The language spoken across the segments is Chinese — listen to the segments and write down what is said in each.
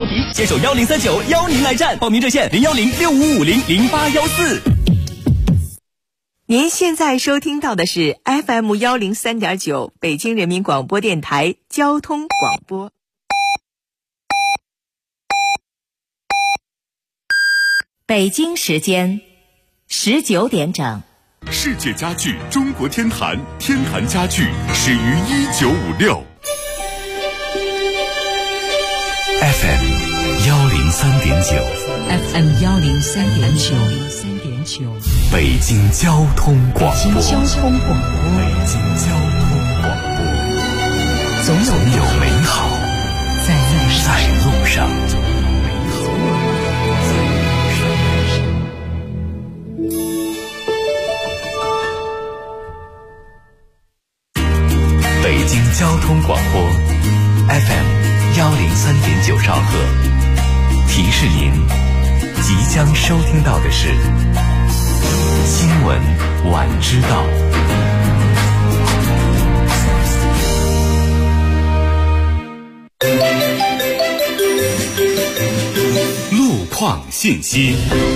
皮，携手1039邀您来战，报名热线01065500814。 您现在收听到的是 FM 103.9北京人民广播电台交通广播。北京时间19点整。 世界家具中国天坛，天坛家具始于1956。FM 103.9 FM 103.9 北京交通广播。 北京交通广播，总有美好在路上。 北京交通广播 FM 103.9兆赫，提示您即将收听到的是新闻晚知道。路况信息。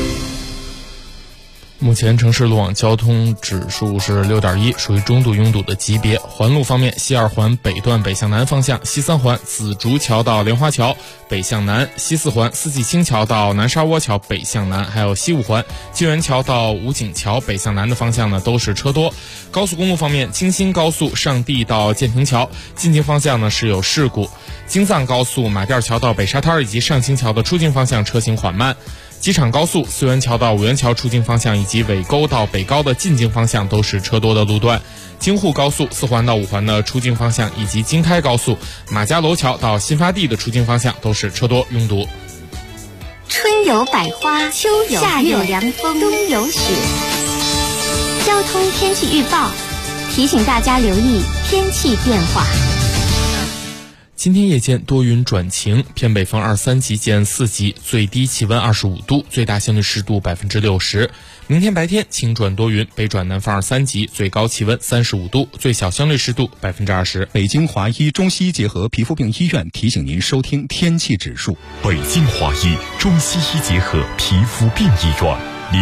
目前城市路网交通指数是6.1，属于中度拥堵的级别。环路方面，西2环北段北向南方向，西3环紫竹桥到莲花桥北向南，西4环四季青桥到南沙窝桥北向南，还有西5环金源桥到武警桥北向南的方向呢，都是车多。高速公路方面，京新高速上地到建平桥进京方向呢是有事故，京藏高速马甸桥到北沙滩以及上清桥的出京方向车行缓慢。机场高速四元桥到五元桥出京方向以及尾沟到北高的进京方向都是车多的路段。京沪高速4环到5环的出京方向以及京开高速马家楼桥到新发地的出京方向都是车多拥堵。 春有百花，秋有夏有凉风，冬有雪。交通天气预报提醒大家留意天气变化。 今天夜间多云转晴，偏北风2-3级见4级，最低气温25度，最大相对湿度60%。明天白天晴转多云，北转南风2-3级，最高气温35度，最小相对湿度20%。 北京华医中西医结合皮肤病医院提醒您收听天气指数。 北京华医中西医结合皮肤病医院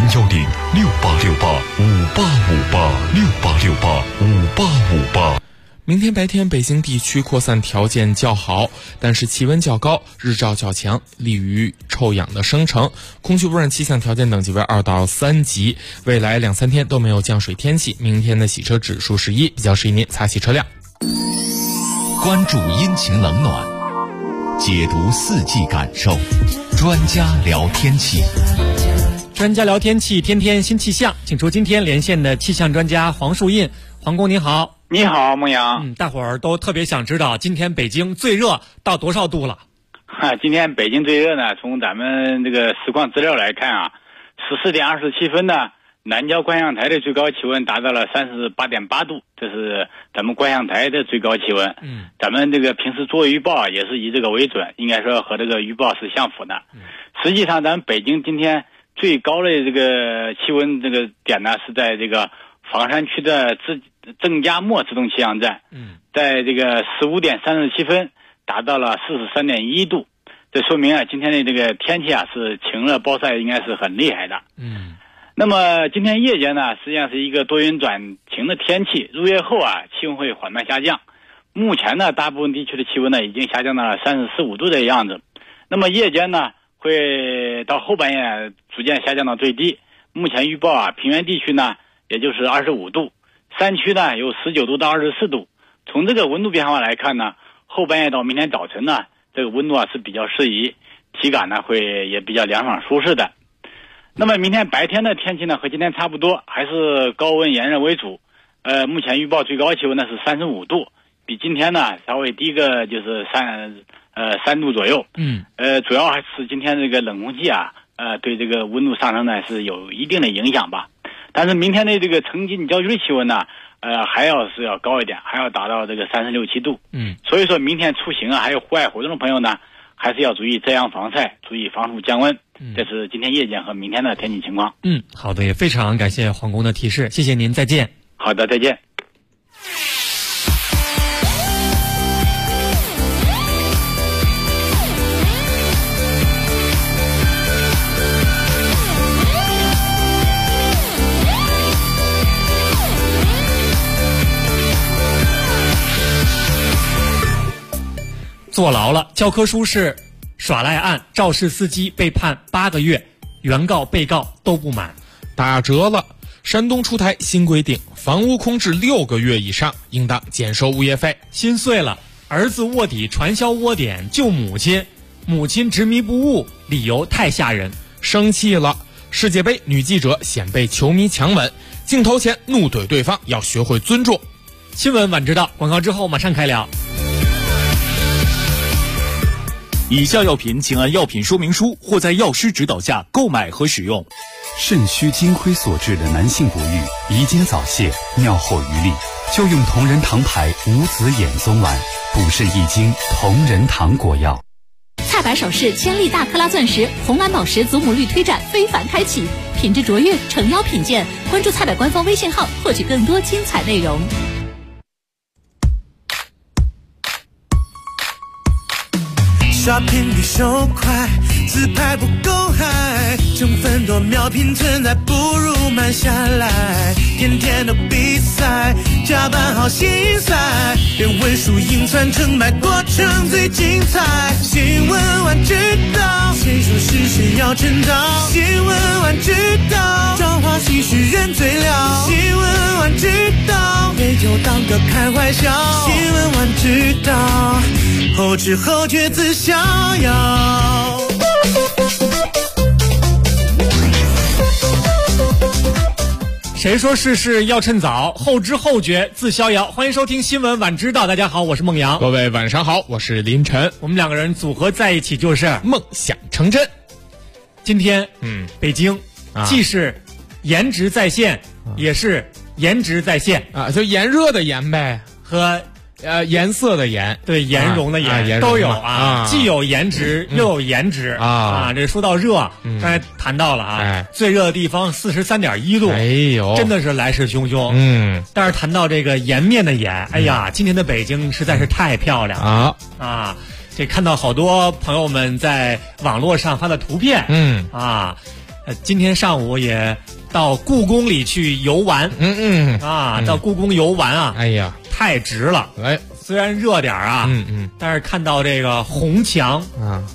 ，0106868585858，68685858。 明天白天北京地区扩散条件较好，但是气温较高，日照较强，利于臭氧的生成，空气污染气象条件等级为2到3级。未来2-3天都没有降水天气，明天的洗车指数是1，比较适宜您擦洗车辆。 关注阴晴冷暖，解读四季感受，专家聊天气。 专家聊天气，天天新气象，请出今天连线的气象专家黄树印。黄工您好。 你好，孟阳。 大伙儿都特别想知道今天北京最热到多少度了？ 今天北京最热呢，从咱们这个实况资料来看啊，14点27分呢，南郊观象台的最高气温达到了38.8度，这是咱们观象台的最高气温。咱们这个平时做预报也是以这个为准，应该说和这个预报是相符的。实际上咱们北京今天最高的这个气温这个点呢，是在这个房山区的郑家磨自动气象站，在这个15点37分达到了43.1度，这说明啊，今天的这个天气啊是晴热暴晒，应该是很厉害的。那么今天夜间呢，实际上是一个多云转晴的天气，入夜后啊，气温会缓慢下降。目前呢，大部分地区的气温呢已经下降到了34-5度的样子。那么夜间呢，会到后半夜逐渐下降到最低。目前预报啊，平原地区呢也就是25度。山区呢有19度到24度，从这个温度变化来看呢，后半夜到明天早晨呢，这个温度啊是比较适宜，体感呢会也比较凉爽舒适的。那么明天白天的天气呢和今天差不多，还是高温炎热为主。目前预报最高气温呢是35度，比今天呢稍微低个就是3度左右。主要还是今天这个冷空气啊，对这个温度上升呢是有一定的影响吧。但是明天的这个城近郊区的气温呢，还要高一点，还要达到这个36-7度。所以说明天出行啊，还有户外活动的朋友呢，还是要注意遮阳防晒，注意防暑降温。这是今天夜间和明天的天气情况。 好的，也非常感谢黄工的提示，谢谢您，再见。 好的，再见。 坐牢了。教科书是耍赖案，肇事司机被判8个月，原告被告都不满。 打折了。山东出台新规定，房屋空置6个月以上应当减收物业费。 心碎了，儿子卧底传销窝点救母亲，母亲执迷不悟，理由太吓人。 生气了，世界杯女记者险被球迷强吻，镜头前怒怼对方，要学会尊重。 新闻晚知道，广告之后马上开聊。 以下药品请按药品说明书或在药师指导下购买和使用。 肾虚金亏所致的男性不育、遗精早泄、尿后余力，就用同仁堂牌无籽眼松丸补肾益精同仁堂果药。 菜百首饰千粒大克拉钻石红蓝宝石祖母绿推展非凡开启，品质卓越，诚邀品鉴。关注菜百官方微信号，获取更多精彩内容。 Shopping 比手快，自拍不够嗨，成分多秒拼存在，不如慢下来。天天都比赛，加班好心塞，别问输赢算成败，过程最精彩。新闻晚知道，谁说是谁要趁早？新闻晚知道，朝花夕拾人最了。新闻晚知道，没就当个开怀笑。新闻晚知道，后知后觉自逍遥。 谁说事事要趁早，后知后觉自逍遥。欢迎收听新闻晚知道，大家好，我是孟阳。 各位晚上好，我是林晨。 我们两个人组合在一起就是梦想成真。 今天北京既是颜值在线，也是颜值在线啊，就炎热的炎呗， 和颜色的颜， 对，颜容的颜，都有啊，既有颜值又有颜值啊。这说到热，刚才谈到了啊，最热的地方43.1度， 哎呦， 真的是来势汹汹。但是谈到这个颜面的颜，哎呀，今天的北京实在是太漂亮了啊！这看到好多朋友们在网络上发的图片，今天上午也到故宫里去游玩，到故宫游玩啊， 哎呀， 太值了！ 哎， 虽然热点啊，但是看到这个红墙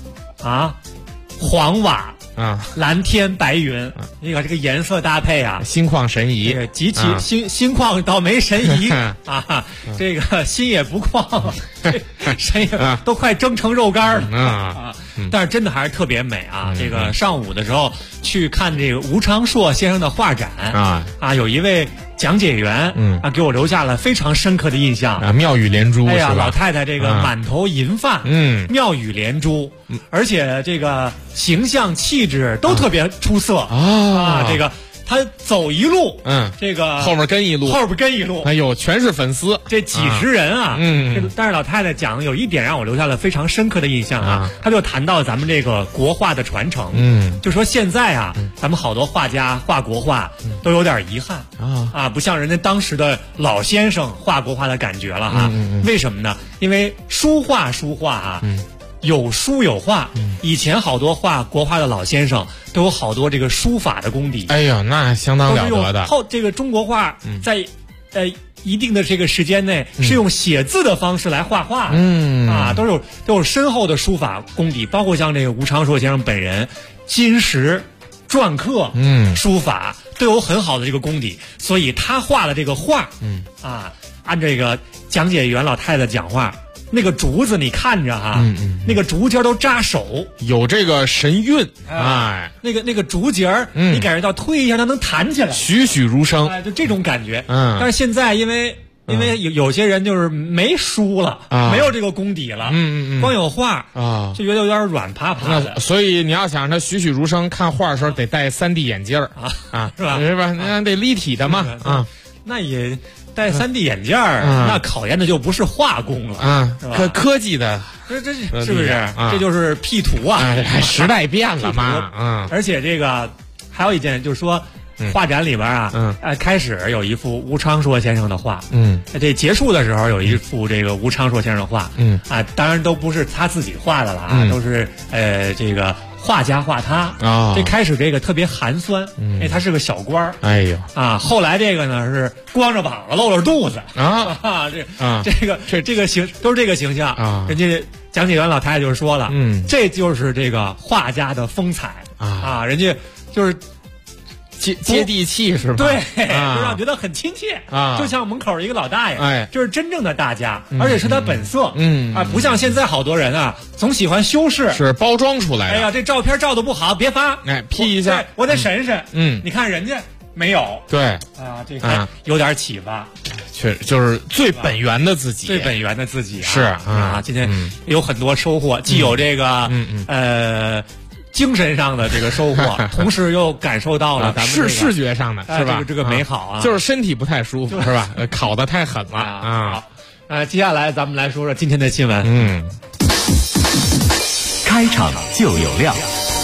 黄瓦蓝天白云，这个颜色搭配啊， 心旷神怡， 极其心旷倒没神怡这个心也不旷，神也都快蒸成肉干了但是真的还是特别美啊！这个上午的时候去看这个吴昌硕先生的画展有一位讲解员给我留下了非常深刻的印象妙语连珠。 哎呀，老太太这个满头银发，妙语连珠，而且这个形象气质都特别出色这个他走一路，这个后边跟一路，哎呦，全是粉丝， 这几十人但是老太太讲的有一点让我留下了非常深刻的印象他就谈到咱们这个国画的传承，就说现在咱们好多画家画国画都有点遗憾不像人家当时的老先生画国画的感觉了为什么呢？因为书画有书有画，以前好多画国画的老先生都有好多这个书法的功底。 哎呦，那相当了得的。 这个中国画在一定的这个时间内是用写字的方式来画画都有深厚的书法功底，包括像这个吴昌硕先生本人，金石篆刻书法都有很好的这个功底，所以他画的这个画按这个讲解员老太太讲话。那个竹子你看着那个竹节都扎手， 有这个神韵那个竹节你感觉到推一下它能弹起来， 栩栩如生就这种感觉但是现在因为有些人就是没书了没有这个功底了光有画就觉得有点软趴趴的。 所以你要想它栩栩如生，看画的时候得戴3D 眼镜是吧？ 那得立体的嘛那也戴3D 眼镜那考验的就不是画工了是吧？ 科技的， 这是不是？这就是 P 图时代变了嘛而且这个还有一件就是说， 画展里边啊，开始有一幅吴昌硕先生的画，这结束的时候有一幅这个吴昌硕先生的画，当然都不是他自己画的了啊，都是这个画家画他啊。这开始这个特别寒酸，他是个小官儿， 哎呦啊，后来这个呢是光着膀子露着肚子啊，这个形都是这个形象啊，人家。讲解员老太太就说了，这就是这个画家的风采啊，人家就是接地气是吧？ 对，就让觉得很亲切啊，就像门口一个老大爷， 哎， 这是真正的大家，而且是他本色，不像现在好多人啊，总喜欢修饰， 是包装出来的。 哎呀，这照片照的不好，别发， 哎，P 一下， 我得审审，你看人家没有， 对啊，这个有点启发。 就是最本源的自己， 最本源的自己是啊， 今天有很多收获，既有这个精神上的这个收获，同时又感受到了咱们视觉上的是吧？ 这个美好啊， 就是身体不太舒服是吧？烤得太狠了啊！ 好，接下来咱们来说说今天的新闻。 开场就有料。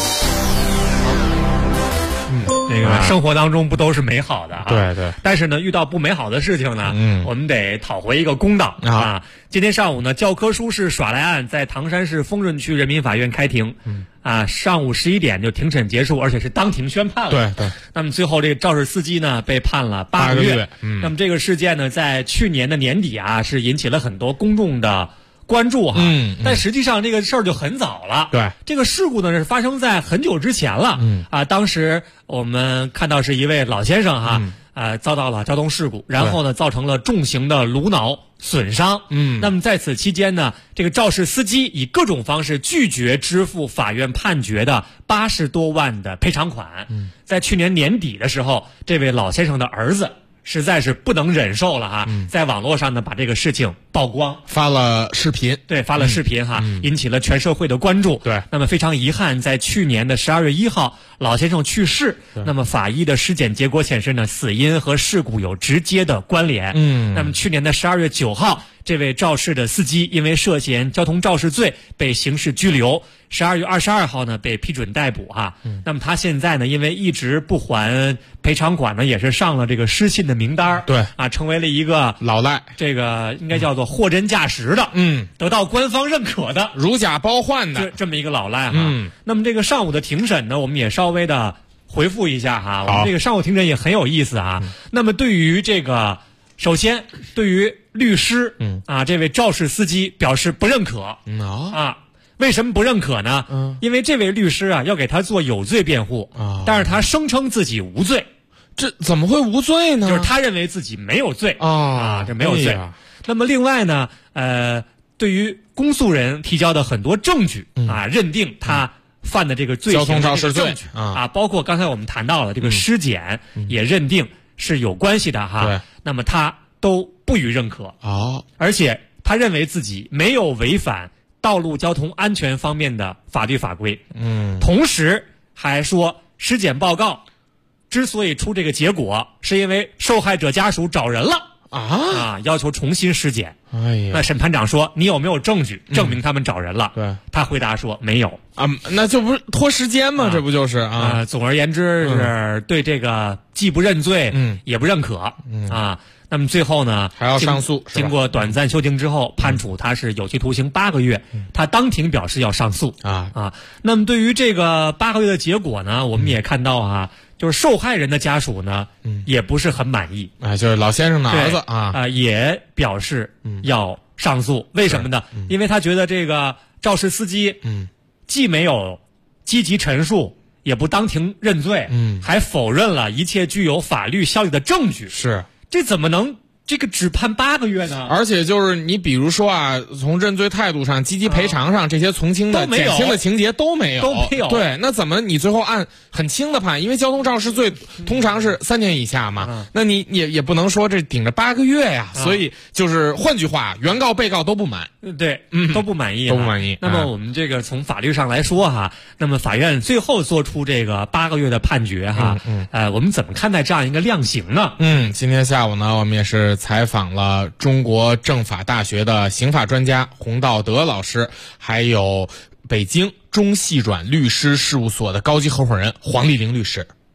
这个生活当中不都是美好的啊？ 对对。 但是呢，遇到不美好的事情呢，我们得讨回一个公道啊。今天上午呢，教科书式耍赖案在唐山市丰润区人民法院开庭，上午11点就庭审结束，而且是当庭宣判了。 对对。 那么最后这个肇事司机呢被判了8个月。那么这个事件呢，在去年的年底啊，是引起了很多公众的关注哈，但实际上这个事儿就很早了。 对， 这个事故呢是发生在很久之前了。当时我们看到是一位老先生哈，遭到了交通事故，然后呢造成了重型的颅脑损伤。那么在此期间呢，这个肇事司机以各种方式拒绝支付法院判决的80多万的赔偿款。在去年年底的时候，这位老先生的儿子实在是不能忍受了哈，在网络上呢把这个事情曝光， 发了视频， 对，发了视频哈，引起了全社会的关注。 对， 那么非常遗憾，在去年的12月1号，老先生去世。那么法医的尸检结果显示呢，死因和事故有直接的关联。那么去年的12月9号，这位肇事的司机因为涉嫌交通肇事罪被刑事拘留。12月22号呢被批准逮捕哈。那么他现在呢，因为一直不还赔偿款呢，也是上了这个失信的名单。 对啊，成为了一个老赖， 这个应该叫做货真价实的，得到官方认可的， 如假包换的这么一个老赖哈。那么这个上午的庭审呢，我们也稍微的回复一下哈。我们这个上午庭审也很有意思啊。那么对于这个，首先对于律师这位肇事司机表示不认可为什么不认可呢？因为这位律师啊要给他做有罪辩护但是他声称自己无罪。 这怎么会无罪呢？ 就是他认为自己没有罪这没有罪。那么另外呢，对于公诉人提交的很多证据认定他犯的这个罪行的交通肇事罪包括刚才我们谈到了这个尸检也认定是有关系的哈。 对， 那么他都不予认可而且他认为自己没有违反道路交通安全方面的法律法规。同时还说尸检报告之所以出这个结果，是因为受害者家属找人了要求重新尸检。 哎呀， 那审判长说你有没有证据证明他们找人了？ 对，他回答说没有那就不是拖时间吗？这不就是总而言之是对这个既不认罪也不认可那么最后呢还要上诉， 经过短暂休庭之后判处他是有期徒刑8个月。他当庭表示要上诉那么对于这个8个月的结果呢，我们也看到就是受害人的家属呢也不是很满意就是老先生的儿子也表示要上诉。为什么呢？因为他觉得这个肇事司机既没有积极陈述，也不当庭认罪还否认了一切具有法律效力的证据。 是， 这怎么能这个只判8个月呢？ 而且就是你比如说从认罪态度上、积极赔偿上这些从轻的、减轻的情节都没有。对，那怎么你最后按很轻的判？因为交通肇事罪通常是3年以下嘛，那你也不能说这顶着8个月呀。所以就是换句话，原告、被告都不满。 对，都不满意， 都不满意。 那么我们这个从法律上来说那么法院最后做出这个8个月的判决我们怎么看待这样一个量刑呢？ 今天下午呢，我们也是采访了中国政法大学的刑法专家洪道德老师，还有北京中细转律师事务所的高级合伙人黄丽玲律师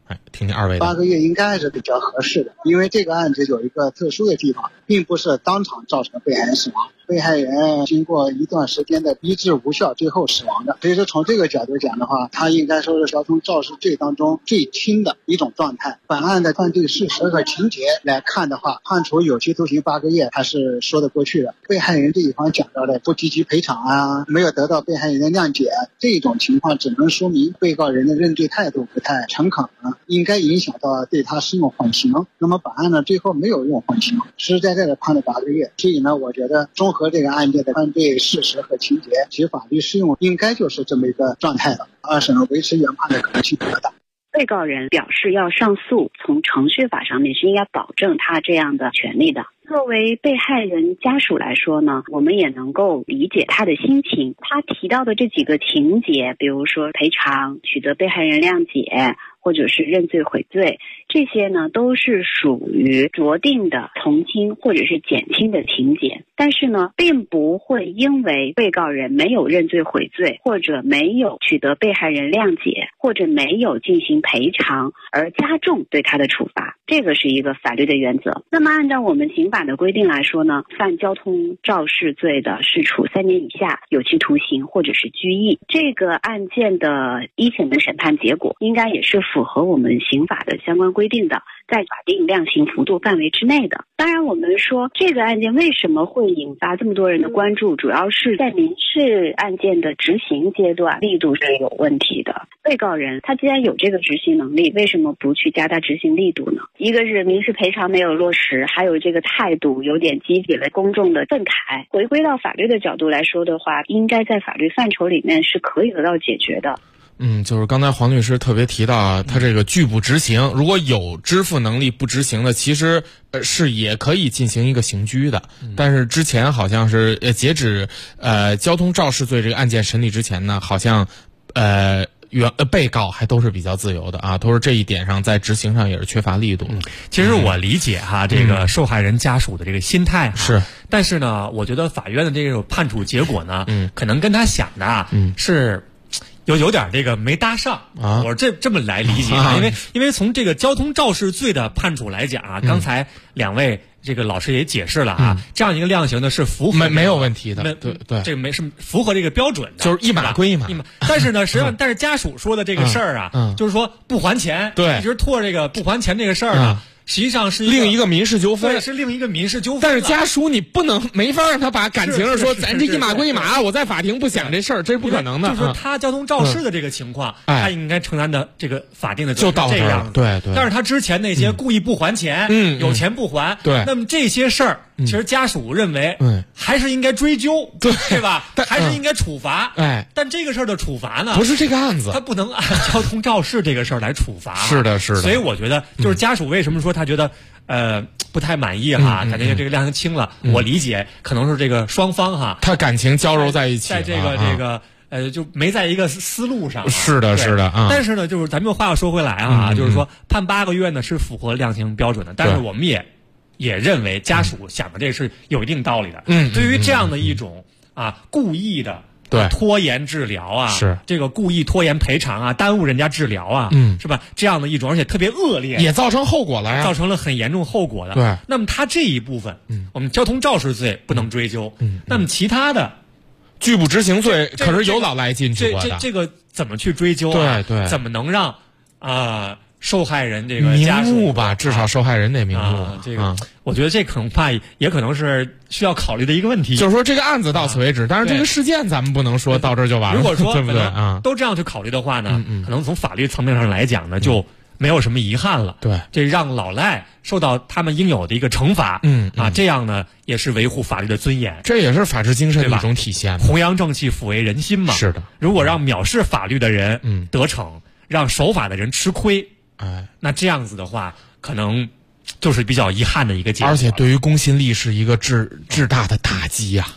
听听二位的。 8个月应该还是比较合适的，因为这个案子有一个特殊的地方，并不是当场造成被害人死亡，被害人经过一段时间的医治无效，最后死亡的。所以说从这个角度讲的话，他应该说是交通肇事罪当中最轻的一种状态。本案的犯罪事实和情节来看的话，判处有期徒刑8个月还是说得过去的。被害人这一方讲到的不积极赔偿啊，没有得到被害人的谅解，这种情况只能说明被告人的认罪态度不太诚恳啊，应该影响到对他适用缓刑。那么本案呢，最后没有用缓刑，实实在在的判了8个月。所以呢，我觉得综合这个案件的犯罪事实和情节其法律适用，应该就是这么一个状态了。二审维持原判的可能性比较大。 被告人表示要上诉，从程序法上面是应该保证他这样的权利的。作为被害人家属来说呢，我们也能够理解他的心情。他提到的这几个情节，比如说赔偿、取得被害人谅解，或者是认罪悔罪，这些呢都是属于酌定的从轻或者是减轻的情节。但是呢，并不会因为被告人没有认罪悔罪，或者没有取得被害人谅解，或者没有进行赔偿而加重对他的处罚。这个是一个法律的原则。那么按照我们刑法的规定来说呢，犯交通肇事罪的是处3年以下有期徒刑或者是拘役。这个案件的一审的审判结果应该也是符合我们刑法的相关规定的，在法定量刑幅度范围之内的。当然我们说这个案件为什么会引发这么多人的关注，主要是在民事案件的执行阶段力度是有问题的。被告人他既然有这个执行能力，为什么不去加大执行力度呢？一个是民事赔偿没有落实，还有这个态度有点激起了公众的愤慨。回归到法律的角度来说的话，应该在法律范畴里面是可以得到解决的。 就是刚才黄律师特别提到啊，他这个拒不执行，如果有支付能力不执行的，其实是也可以进行一个刑拘的。但是之前好像是截止交通肇事罪这个案件审理之前呢，好像被告还都是比较自由的啊，都是这一点上在执行上也是缺乏力度。 其实我理解哈，这个受害人家属的这个心态是， 但是呢，我觉得法院的这个判处结果呢，可能跟他想的是有点这个没搭上啊，我这么来理解啊，因为从这个交通肇事罪的判处来讲啊，刚才两位这个老师也解释了啊，这样一个量刑呢是符合没有问题的，对， 这个是符合这个标准的， 就是一码归一码。 但是呢，实际上但是家属说的这个事儿啊，就是说不还钱， 对， 一直拖这个不还钱这个事儿呢。实际上是另一个民事纠纷， 对，是另一个民事纠纷。 但是家属你没法让他把感情说咱这一码归一码，我在法庭不想这事儿，这是不可能的。 就是说他交通肇事的这个情况，他应该承担的这个法定的责任就到这样。 对。 但是他之前那些故意不还钱，有钱不还， 对， 那么这些事儿，其实家属认为，还是应该追究，对吧？还是应该处罚。但这个事儿的处罚呢， 不是这个案子， 他不能按交通肇事这个事儿来处罚。 是的。 所以我觉得，就是家属为什么说他觉得不太满意哈，感觉这个量刑轻了。我理解，可能是这个双方哈， 他感情交揉在一起， 在这个就没在一个思路上。 是的啊。 但是呢，就是咱们话要说回来啊，就是说判8个月呢是符合量刑标准的，但是我们也认为家属想的这是有一定道理的。对于这样的一种故意的。 对， 拖延治疗啊， 是这个故意拖延赔偿啊，耽误人家治疗啊，是吧？这样的一种，而且特别恶劣， 也造成后果了呀， 造成了很严重后果的。 对， 那么他这一部分，我们交通肇事罪不能追究，那么其他的拒不执行罪可是有老赖进去过的， 这个怎么去追究啊？ 对， 怎么能让受害人这个家属名目吧，至少受害人得名目。 这个我觉得这恐怕也可能是需要考虑的一个问题。 就是说这个案子到此为止，但是这个事件咱们不能说到这儿就完了。 如果说对不对啊？ 都这样去考虑的话呢，可能从法律层面上来讲呢，就没有什么遗憾了。 对， 这让老赖受到他们应有的一个惩罚。这样呢也是维护法律的尊严， 这也是法治精神的一种体现。 弘扬正气，抚慰人心嘛。 是的， 如果让藐视法律的人得逞，让守法的人吃亏。那这样子的话，可能就是比较遗憾的一个结果， 而且对于公信力是一个至大的打击呀。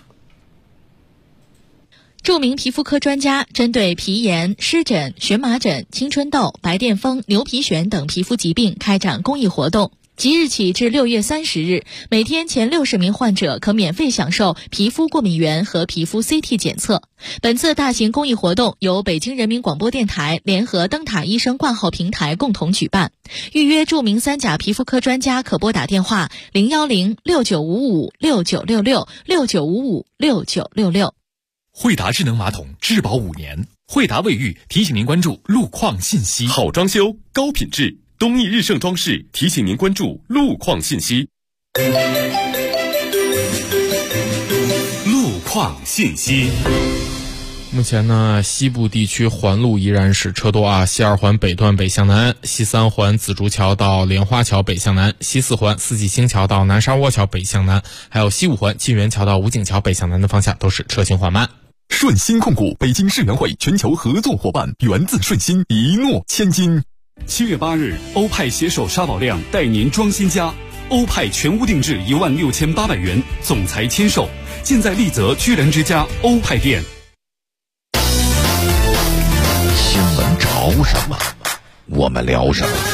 著名皮肤科专家针对皮炎、湿疹、荨麻疹、青春痘、白癜风、牛皮癣等皮肤疾病开展公益活动。 即日起至6月30日，每天前60名患者可免费享受皮肤过敏原和皮肤 CT 检测。本次大型公益活动由北京人民广播电台联合灯塔医生挂号平台共同举办。预约著名3甲皮肤科专家可拨打电话010-6955-6966，6955-6966。 惠达智能马桶质保5年，惠达卫浴提醒您关注路况信息。 好装修，高品质。东义日盛装饰提醒您关注路况信息。路况信息。 目前呢，西部地区环路依然是车多啊。西2环北段北向南，西3环紫竹桥到莲花桥北向南，西4环四季星桥到南沙窝桥北向南，还有西5环沁园桥到武警桥北向南的方向都是车行缓慢。 顺鑫控股北京世园会全球合作伙伴，源自顺鑫，一诺千金。 7月8日，欧派携手沙宝亮带您装新家，欧派全屋定制16800元，总裁签售，现在丽泽居然之家欧派店。 新闻潮什么，我们聊什么。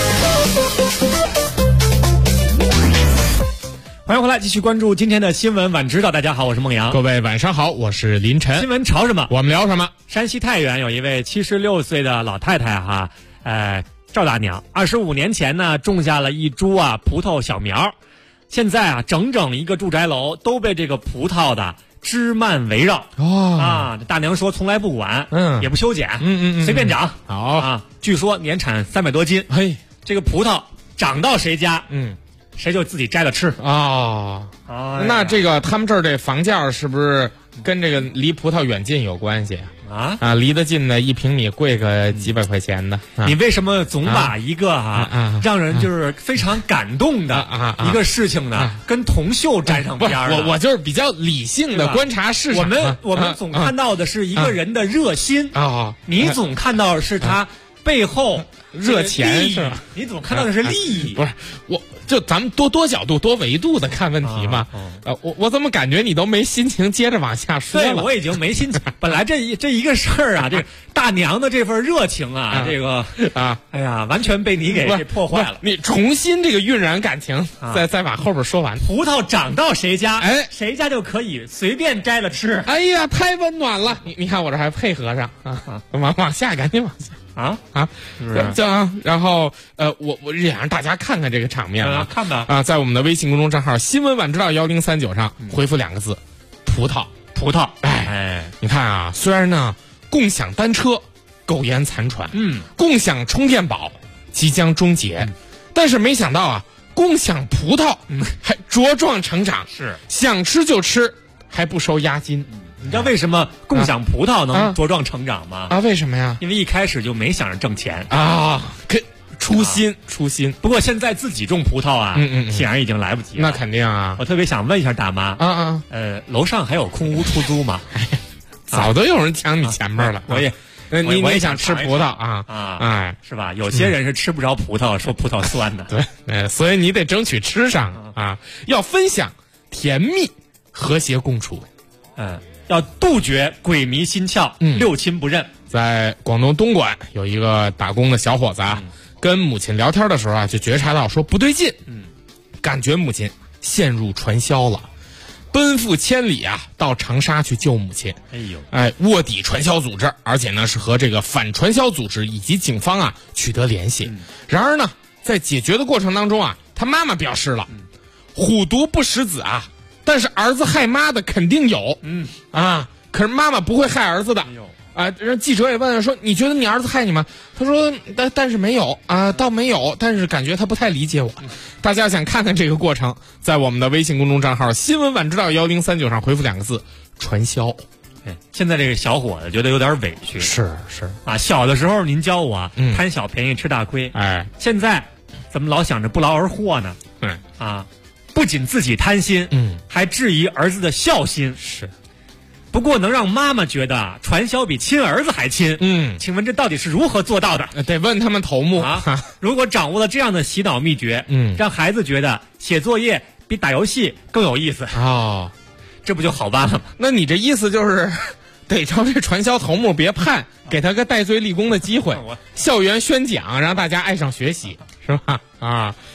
欢迎回来，继续关注今天的新闻晚知道。大家好，我是孟阳。 各位晚上好，我是林晨。 新闻潮什么， 我们聊什么。 山西太原有一位76岁的老太太赵大娘，25年前呢种下了一株葡萄小苗，现在整整一个住宅楼都被这个葡萄的枝蔓围绕。这大娘说从来不管，也不修剪，随便长。好据说年产300多斤。 嘿， 这个葡萄长到谁家，谁就自己摘了吃。 那这个他们这儿这房价是不是跟这个离葡萄远近有关系离得近的1平米贵个几百块钱的。 你为什么总把一个让人就是非常感动的一个事情呢跟铜锈沾上边儿？ 我就是比较理性的观察市场。 我们总看到的是一个人的热心你总看到的是他背后热钱是吧？ 你总看到的是利益。 不是，我就咱们多角度多维度的看问题嘛。我怎么感觉你都没心情接着往下说了？ 对，我已经没心情。本来这一个事儿这大娘的这份热情这个哎呀，完全被你给破坏了。 你重新这个晕染感情，再把后边说完。 葡萄长到谁家，谁家就可以随便摘了吃。 哎呀，太温暖了！你看我这还配合上往下，赶紧往下。然后我也让大家看看这个场面看吧在我们的微信公众账号新闻晚知道1039上回复2个字葡萄。你看虽然呢共享单车苟延残喘，共享充电宝即将终结，但是没想到共享葡萄还茁壮成长， 是想吃就吃，还不收押金。 你知道为什么共享葡萄能茁壮成长吗？ 为什么呀？ 因为一开始就没想着挣钱初心。 不过现在自己种葡萄显然已经来不及了。 那肯定我特别想问一下大妈楼上还有空屋出租吗？ 早都有人抢你前面了。 我也想吃葡萄是吧？有些人是吃不着葡萄，说葡萄酸的。 对，所以你得争取吃上要分享甜蜜，和谐共处。 要杜绝鬼迷心窍，六亲不认。 在广东东莞有一个打工的小伙子跟母亲聊天的时候就觉察到说不对劲，感觉母亲陷入传销了，奔赴千里到长沙去救母亲。卧底传销组织，而且呢是和这个反传销组织以及警方取得联系。然而呢，在解决的过程当中他妈妈表示了，虎毒不食子但是儿子害妈的肯定有，可是妈妈不会害儿子的。让记者也问说，你觉得你儿子害你吗？他说但是没有倒没有，但是感觉他不太理解我。大家想看看这个过程，在我们的微信公众账号新闻晚知道1039上回复2个字传销。 现在这个小伙子觉得有点委屈。 是小的时候您教我贪小便宜吃大亏，现在怎么老想着不劳而获呢？不仅自己贪心，还质疑儿子的孝心。 是， 不过能让妈妈觉得传销比亲儿子还亲，请问这到底是如何做到的？ 得问他们头目如果掌握了这样的洗脑秘诀，让孩子觉得写作业比打游戏更有意思这不就好办了吗？ 那你这意思就是得找这传销头目别判，给他个戴罪立功的机会，校园宣讲，让大家爱上学习，是吧？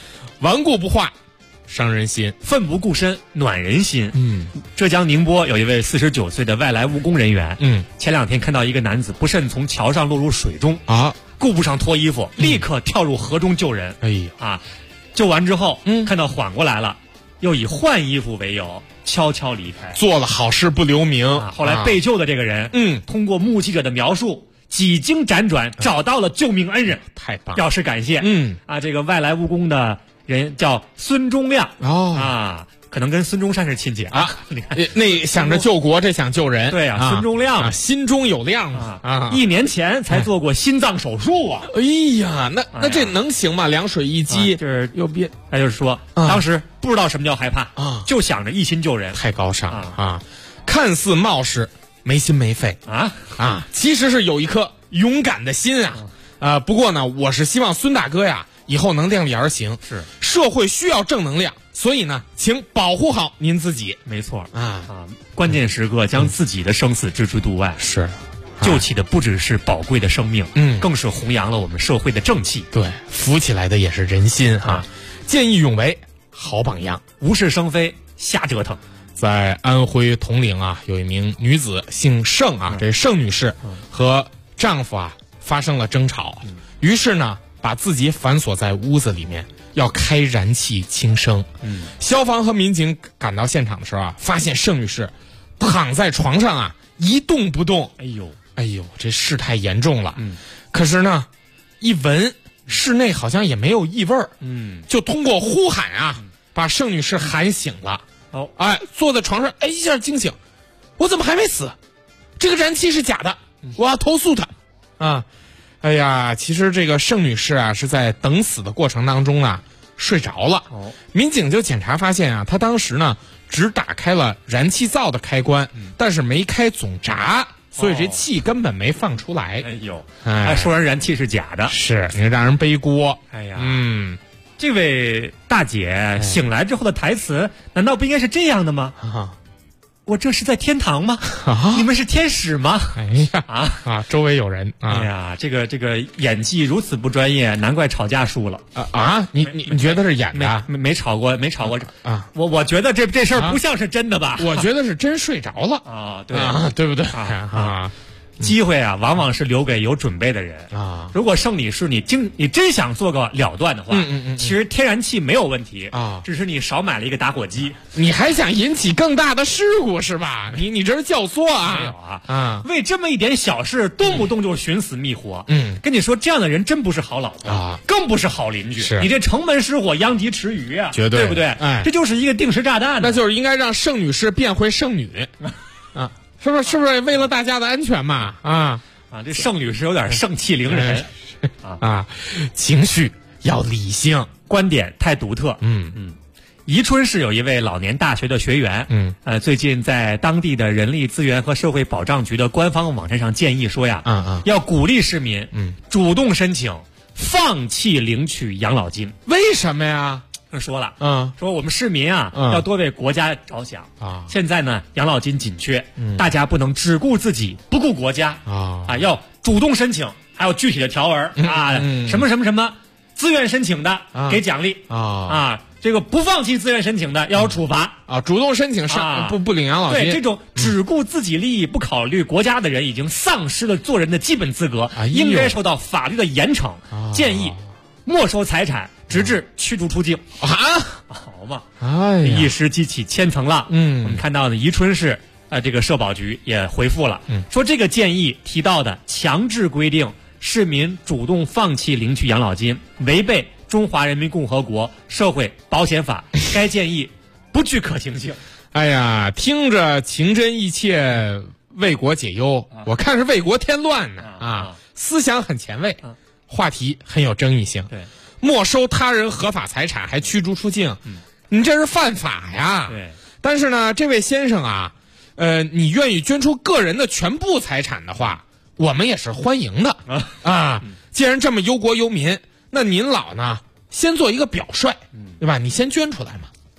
顽固不化，伤人心； 奋不顾身，暖人心。浙江宁波有一位49岁的外来务工人员，前2天看到一个男子不慎从桥上落入水中啊，顾不上脱衣服，立刻跳入河中救人。 哎呀啊，救完之后，看到缓过来了，又以换衣服为由悄悄离开， 做了好事不留名。 后来被救的这个人，通过目击者的描述，几经辗转找到了救命恩人， 太棒， 表示感谢。这个外来务工的人叫孙忠亮可能跟孙中山是亲戚啊。你看， 那想着救国，这想救人。 对啊，孙忠亮心中有亮啊 ！1年前才做过心脏手术啊！ 哎呀，那这能行吗？两水一击， 就是又憋。那就是说，当时不知道什么叫害怕就想着一心救人， 太高尚了啊！看似冒失，没心没肺其实是有一颗勇敢的心啊！不过呢，我是希望孙大哥呀，以后能量力而行。 是， 社会需要正能量。所以呢，请保护好您自己。 没错关键时刻将自己的生死置之度外， 是救起的不只是宝贵的生命，更是弘扬了我们社会的正气。 对，扶起来的也是人心见义勇为，好榜样， 无事生非，瞎折腾。 在安徽铜陵有一名女子姓盛这盛女士和丈夫发生了争吵，于是呢，把自己反锁在屋子里面。要开燃气轻生。消防和民警赶到现场的时候发现盛女士躺在床上一动不动。哎呦，这事态严重了。可是呢，一闻室内好像也没有异味就通过呼喊把盛女士喊醒了。坐在床上，一下惊醒，我怎么还没死？这个燃气是假的，我要投诉他哎呀，其实这个盛女士是在等死的过程当中睡着了。民警就检查发现她当时呢只打开了燃气灶的开关，但是没开总闸，所以这气根本没放出来。 还说人燃气是假的， 是你让人背锅。 这位大姐醒来之后的台词，难道不应该是这样的吗？我这是在天堂吗？你们是天使吗？ 哎呀周围有人哎呀，这个演技如此不专业，难怪吵架输了你觉得是演的？ 没吵过我觉得这事儿不像是真的吧？ 我觉得是真睡着了对不对机会往往是留给有准备的人如果盛女士你真想做个了断的话，其实天然气没有问题只是你少买了一个打火机， 你还想引起更大的事故是吧？你这是教唆没有为这么一点小事动不动就寻死觅活。跟你说，这样的人真不是好老婆更不是好邻居。你这城门失火，殃及池鱼绝对对不对？这就是一个定时炸弹。 那就是应该让盛女士变回盛女是不是为了大家的安全嘛？ 这盛女士有点盛气凌人情绪要理性， 观点太独特。宜春市有一位老年大学的学员，最近在当地的人力资源和社会保障局的官方网站上建议说要鼓励市民主动申请放弃领取养老金。 为什么呀？ 说了，说我们市民要多为国家着想现在呢，养老金紧缺，大家不能只顾自己不顾国家要主动申请，还有具体的条文什么什么什么，自愿申请的给奖励这个不放弃自愿申请的要有处罚主动申请不领养老金。 对，这种只顾自己利益不考虑国家的人，已经丧失了做人的基本资格，应该受到法律的严惩。建议没收财产，直至驱逐出境好嘛？一时激起千层浪。我们看到呢，宜春市这个社保局也回复了，说这个建议提到的强制规定市民主动放弃领取养老金，违背中华人民共和国社会保险法，该建议不具可行性。 哎呀，听着情真意切，为国解忧，我看是为国添乱呢思想很前卫，话题很有争议性。 对， 没收他人合法财产还驱逐出境，你这是犯法呀。 对， 但是呢，这位先生你愿意捐出个人的全部财产的话，我们也是欢迎的既然这么忧国忧民，那您老呢先做一个表率，对吧？你先捐出来嘛。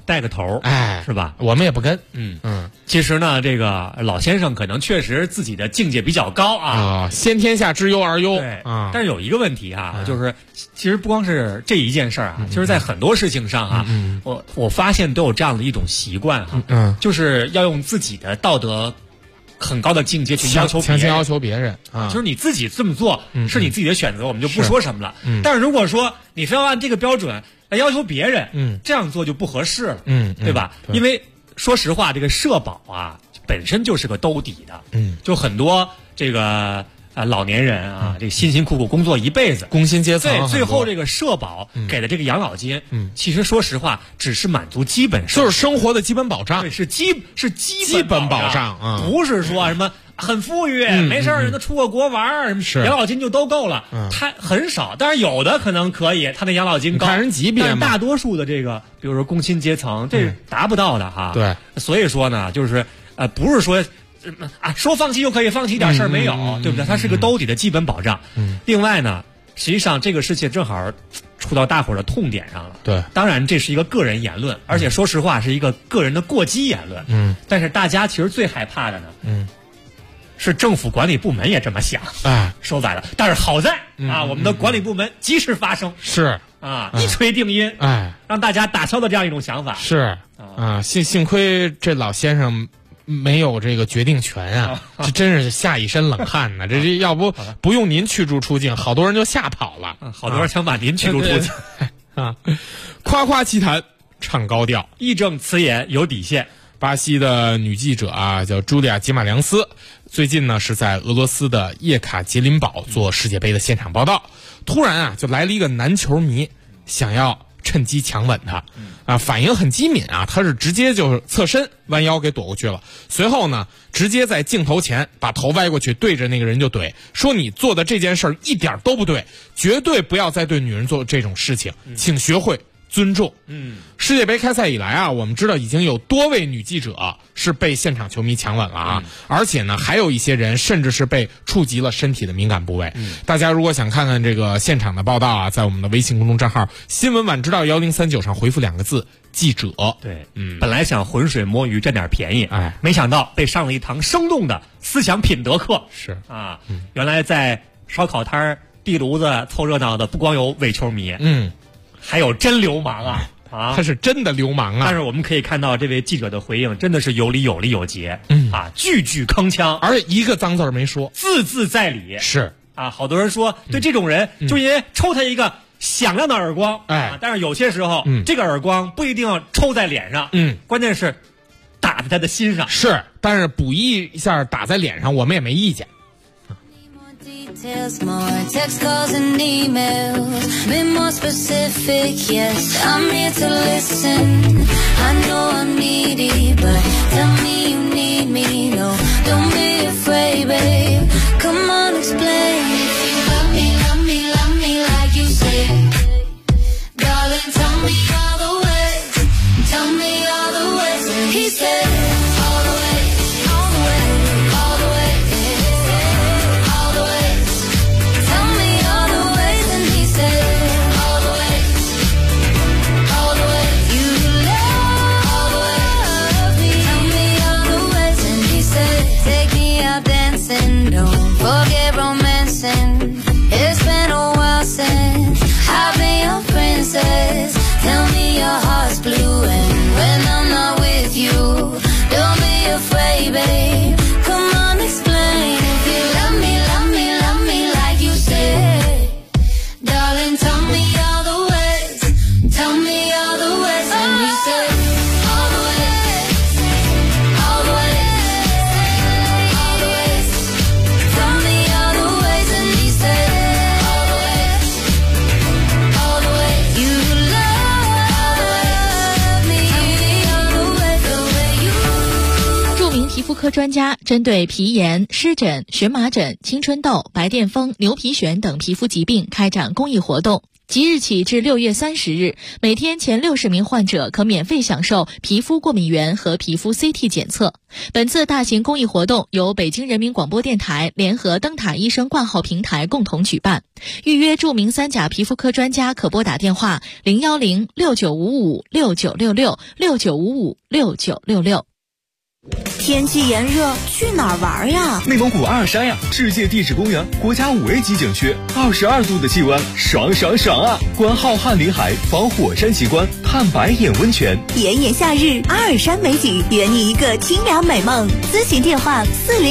带个头，是吧？ 我们也不跟。 其实呢，这个老先生可能确实自己的境界比较高啊， 先天下之忧而忧。 对啊，但是有一个问题啊，就是其实不光是这一件事儿啊，就是在很多事情上啊，我发现都有这样的一种习惯哈，就是要用自己的道德很高的境界去要求别人， 强行要求别人啊， 就是你自己这么做是你自己的选择，我们就不说什么了。但是如果说你非要按这个标准来要求别人，这样做就不合适了，对吧？因为说实话，这个社保啊本身就是个兜底的，就很多这个老年人啊，这辛辛苦苦工作一辈子， 工薪阶层， 对，最后这个社保给的这个养老金，其实说实话，只是满足基本生活， 就是生活的基本保障， 对，是基本保障啊， 不是说什么很富裕，没事人都出个国玩，养老金就都够了，他很少，但是有的可能可以，他的养老金高， 看人级别嘛， 但是大多数的这个，比如说工薪阶层，这是达不到的哈。 对， 所以说呢，就是不是说。说放弃就可以放弃，一点事儿没有，对不对？它是个兜底的基本保障。另外呢，实际上这个事情正好触到大伙儿的痛点上了。 对， 当然这是一个个人言论，而且说实话是一个个人的过激言论。但是大家其实最害怕的呢，是政府管理部门也这么想。说白了，但是好在我们的管理部门及时发声， 是一锤定音，让大家打消的这样一种想法。 是幸亏这老先生没有这个决定权啊，这真是吓一身冷汗呢。这要不用您驱逐出境，好多人就吓跑了， 好多人想把您驱逐出境啊！夸夸其谈，唱高调， 义正辞严，有底线。 巴西的女记者啊，叫茱莉亚·吉马良斯，最近呢是在俄罗斯的叶卡捷琳堡做世界杯的现场报道，突然就来了一个男球迷，想要趁机强吻他，反应很机敏啊，他是直接就是侧身弯腰给躲过去了。随后呢，直接在镜头前把头歪过去，对着那个人就怼，说你做的这件事儿一点都不对，绝对不要再对女人做这种事情，请学会尊重。世界杯开赛以来啊，我们知道已经有多位女记者是被现场球迷强吻了啊，而且呢，还有一些人甚至是被触及了身体的敏感部位。大家如果想看看这个现场的报道啊，在我们的微信公众账号新闻晚知道1039上回复2个字记者。 对，本来想浑水摸鱼占点便宜，没想到被上了一堂生动的思想品德课。 是啊， 原来在烧烤摊地炉子凑热闹的不光有伪球迷，还有真流氓啊！ 他是真的流氓啊！ 但是我们可以看到这位记者的回应真的是有理有节，句句铿锵， 而且一个脏字没说， 字字在理。 是啊，好多人说对这种人就因为抽他一个响亮的耳光，但是有些时候这个耳光不一定要抽在脸上，关键是打在他的心上。 是，但是补一下打在脸上，我们也没意见。 More text calls and emails, be more specific, yes, I'm here to listen. I know I'm needy, but tell me you need me. No, don't be afraid, babe. Come on, explain. If you love me like you say. Darling, tell me all the ways. Tell me all the ways. And he said all the ways, all the ways, all the ways. Don't forget romancing. It's been a while since I've been your princess. Tell me your heart's blue, and when I'm not with you, don't be afraid, babe. Come on, explain. If you love me like you said. Darling, tell me all the ways. Tell me all the ways. And you said all the ways, all the ways. You 皮肤科专家针对皮炎、湿疹、荨麻疹、青春痘、白癜风、牛皮癣等皮肤疾病开展公益活动。 即日起至6月30日，每天前60名患者可免费享受皮肤过敏原和皮肤 CT 检测。本次大型公益活动由北京人民广播电台联合灯塔医生挂号平台共同举办。预约著名3甲皮肤科专家可拨打电话010-6955-6966 天气炎热，去哪儿玩呀？ 内蒙古阿尔山呀，世界地质公园，国家5A级景区，22度的气温，爽爽爽啊！观浩瀚林海，访火山奇观，探白眼温泉。 炎炎夏日，阿尔山美景，圆你一个清凉美梦。咨询电话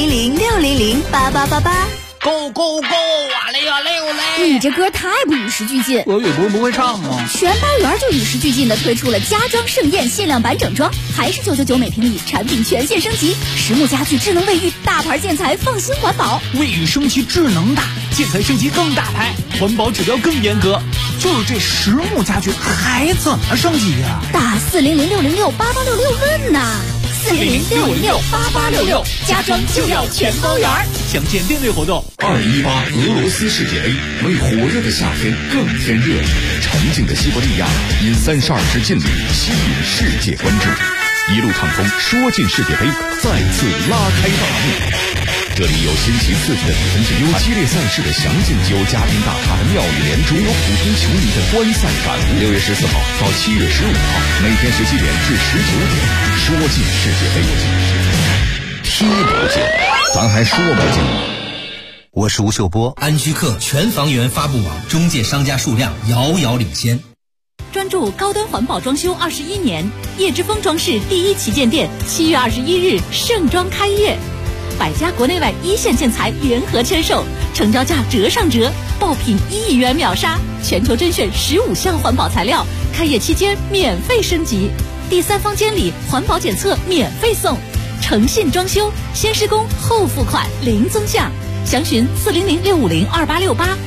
400-600-8888。 Go go go！ 哇嘞哇嘞哇嘞！ 你这歌太不与时俱进。 俄语不会唱吗？ 全班园就与时俱进的推出了家装盛宴限量版整装，还是999每平米，产品全线升级，实木家具、智能卫浴，大牌建材，放心环保。 卫浴升级智能大，建材升级更大牌，环保指标更严格。就是这实木家具还怎么升级呀？ 打400-606-8866问呐。400-606-8866，家装就要全包圆。 详见店内活动。 2018俄罗斯世界杯，为火热的夏天更添热情。沉静的西伯利亚因32支劲旅吸引世界关注，一路畅通，说进世界杯再次拉开大幕。这里有新奇刺激的比分制，有激烈赛事的详尽，有嘉宾大咖的妙语连珠，有普通球迷的观赛感悟。6月14号到7月15号，每天17点至19点，说进世界杯，踢不进，咱还说不进。 我是吴秀波，安居客全房源发布网中介商家数量遥遥领先。 专注高端环保装修21年，叶之峰装饰第1旗舰店7月21日盛装开业。百家国内外一线建材联合签售，成交价折上折，爆品1亿元秒杀，全球甄选15项环保材料，开业期间免费升级，第3方监理环保检测免费送，诚信装修，先施工后付款零增项，详询400-650-2868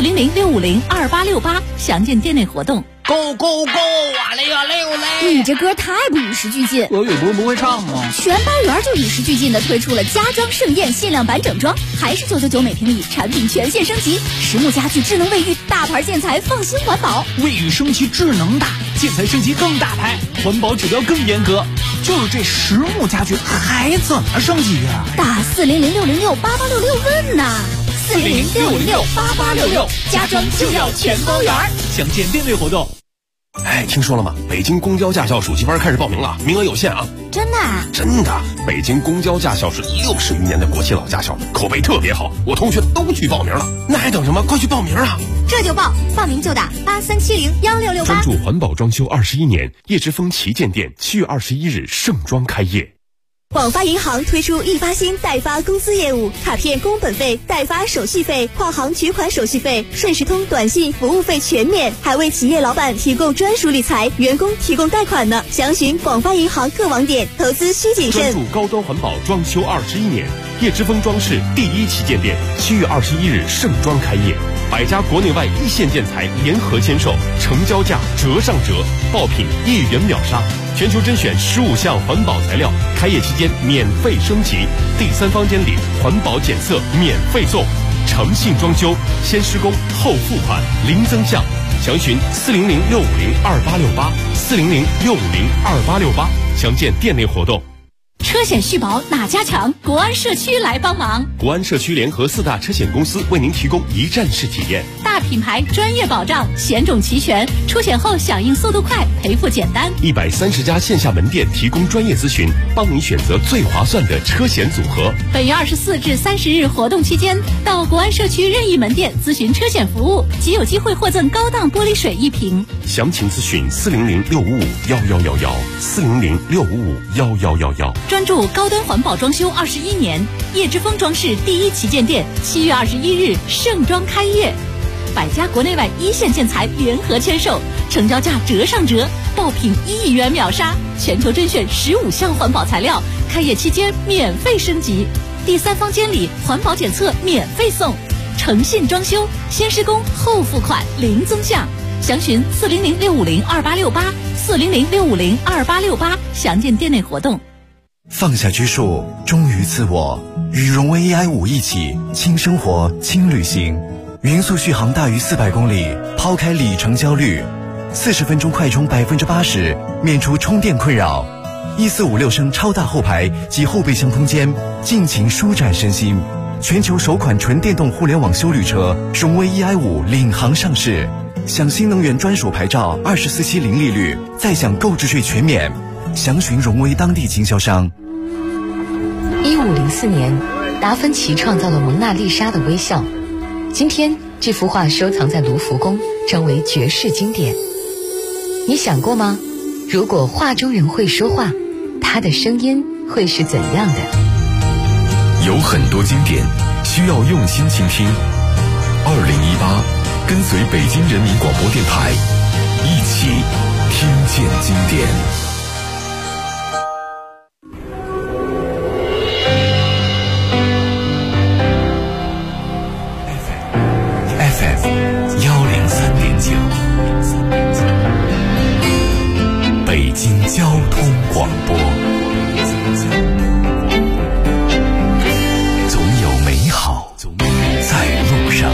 400-650-2868，详见店内活动。 Go go go！ 哇嘞哇嘞哇嘞！ 你这歌太不与时俱进。 俄语不会唱吗？ 全班园就与时俱进的推出了家装盛宴限量版整装，还是999每平米，产品全线升级，实木家具、智能卫浴，大牌建材，放心环保。 卫浴升级智能大，建材升级更大牌，环保指标更严格。就是这实木家具还怎么升级呀？ 打400-606-8866问呐。400-606-8866，家装就要全包圆。 详见店内活动。 哎，听说了吗？北京公交驾校暑期班开始报名了，名额有限啊！ 真的啊？ 真的，北京公交驾校是60余年的国企老驾校，口碑特别好，我同学都去报名了。那还等什么？快去报名啊！ 这就报，报名就打83701668。 专注环保装修21年，叶之峰旗舰店7月21日盛装开业。 广发银行推出易发新代发公司业务，卡片工本费、代发手续费、跨行取款手续费、顺时通短信服务费全免，还为企业老板提供专属理财，员工提供贷款呢。详询广发银行各网点，投资需谨慎。 专注高端环保装修21年，叶之峰装饰第1旗舰店7月21日盛装开业，百家国内外一线建材联合签售，成交价折上折，爆品1亿元秒杀，全球甄选15项环保材料，开业期间免费升级，第3方监理环保检测免费送，诚信装修，先施工后付款零增项，详询400-650-2868 400-650-2868，详见店内活动。 车险续保哪家强？国安社区来帮忙。 国安社区联合4大车险公司为您提供一站式体验， 大品牌专业保障，险种齐全，出险后响应速度快，赔付简单。 130家线下门店提供专业咨询，帮您选择最划算的车险组合。 本月24至30日活动期间，到国安社区任意门店咨询车险服务，即有机会获赠高档玻璃水1瓶。 详情咨询400-655-1111 400-655-1111。 专注高端环保装修21年，叶之峰装饰第1旗舰店7月21日盛装开业，百家国内外一线建材联合签售，成交价折上折，爆品1亿元秒杀，全球甄选15项环保材料，开业期间免费升级，第3方监理环保检测免费送，诚信装修，先施工后付款零增项，详询400-650-2868 400-650-2868，详见店内活动。 放下拘束，忠于自我，与荣威 AI5 一起轻生活轻旅行。 匀速续航大于400公里，抛开里程焦虑，40分钟快充80%，免除充电困扰。1456升超大后排及后备箱空间，尽情舒展身心。全球首款纯电动互联网休旅车荣威 EI5 领航上市，享新能源专属牌照，24期零利率，再享购置税全免。详询荣威当地经销商。 1504年，达芬奇创造了蒙娜丽莎的微笑。今天，这幅画收藏在卢浮宫，成为绝世经典。你想过吗？如果画中人会说话，他的声音会是怎样的？ 有很多经典需要用心倾听。2018，跟随北京人民广播电台，一起听见经典。 北京交通广播，总有美好在路上。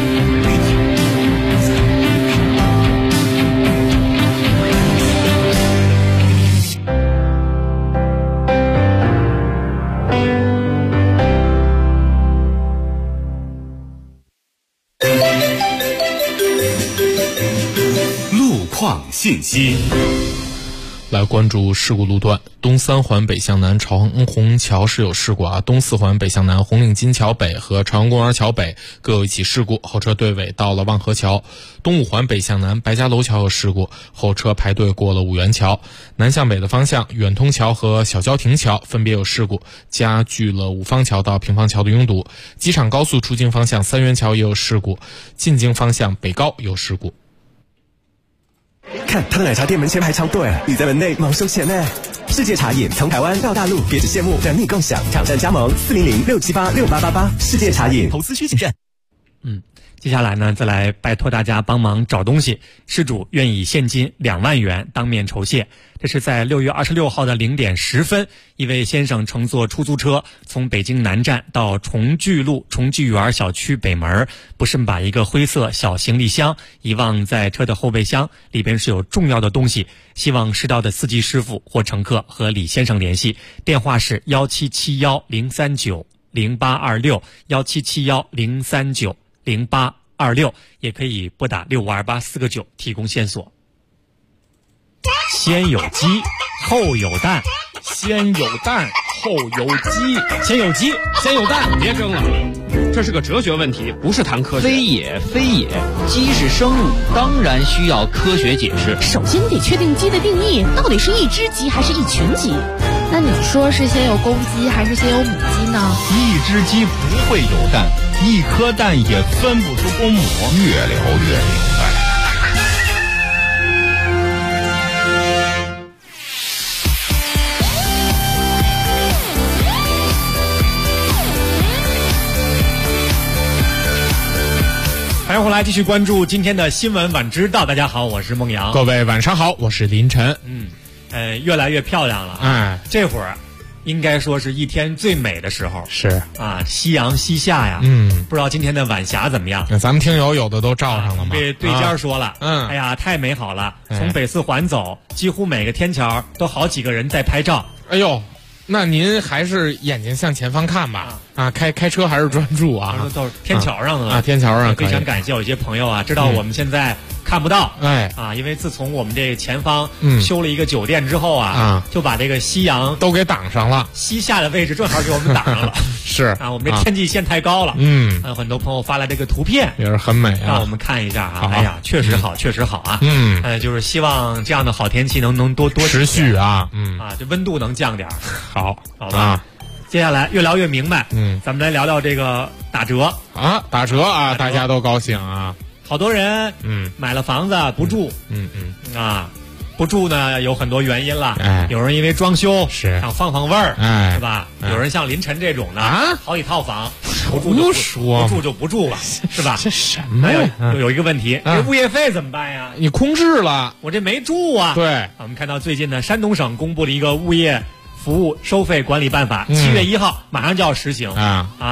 路况信息。 来关注事故路段，东三环北向南长虹桥是有事故啊，东四环北向南红领巾桥北和朝阳公园桥北各有一起事故，后车队尾到了望河桥。东五环北向南白家楼桥有事故，后车排队过了五元桥。南向北的方向远通桥和小郊亭桥分别有事故，加剧了五方桥到平房桥的拥堵。机场高速出京方向三元桥也有事故，进京方向北高有事故。 看，他的奶茶店门前排长队，你在门内忙收钱呢。世界茶饮从台湾到大陆，别只羡慕，等你共享。抢占加盟400-678-6888。世界茶饮，投资需谨慎。 接下来呢，再来拜托大家帮忙找东西。事主愿以现金2万元当面酬谢。这是在6月26号的0点10分，一位先生乘坐出租车从北京南站到重聚路重聚园小区北门，不慎把一个灰色小行李箱遗忘在车的后备箱，里边是有重要的东西。希望知道的司机师傅或乘客和李先生联系，电话是1771-039-0826，1771-039-0826，也可以拨打6528-499提供线索。先有鸡后有蛋， 先有蛋后有鸡， 先有鸡先有蛋， 别争了，这是个哲学问题，不是谈科学。 非也，鸡是生物，当然需要科学解释。 首先得确定鸡的定义，到底是一只鸡还是一群鸡？ 那你说是先有公鸡还是先有母鸡呢？ 一只鸡不会有蛋，一颗蛋也分不出公母。 越聊越明白。 欢迎回来，继续关注今天的新闻晚知道。大家好，我是孟阳。 各位晚上好，我是林晨。 越来越漂亮了。这会儿应该说是一天最美的时候。 是啊，夕阳西下呀。不知道今天的晚霞怎么样？ 咱们听友有的都照上了吗？ 对尖说了。哎呀，太美好了！从北四环走，几乎每个天桥都好几个人在拍照。 哎呦，那您还是眼睛向前方看吧。开车还是专注啊。 都是天桥上的天桥上非常感谢有一些朋友啊，知道我们现在看不到。因为自从我们这个前方修了一个酒店之后就把这个夕阳都给挡上了， 西下的位置正好给我们挡上了。 是我们这天际线太高了。很多朋友发来这个图片也是很美啊， 让我们看一下啊。哎呀，确实好，确实好啊。就是希望这样的好天气能多持续啊。 这温度能降点。 好吧。接下来越聊越明白。咱们来聊聊这个打折啊，打折啊，大家都高兴啊。 好多人买了房子不住。不住呢有很多原因了。有人因为装修想放味儿，是吧？有人像林晨这种的好几套房，不住就不住了，是吧？ 这什么呀？ 有一个问题，这物业费怎么办呀？ 你空置了， 我这没住啊。 对， 我们看到最近呢，山东省公布了一个物业服务收费管理办法，7月1号马上就要实行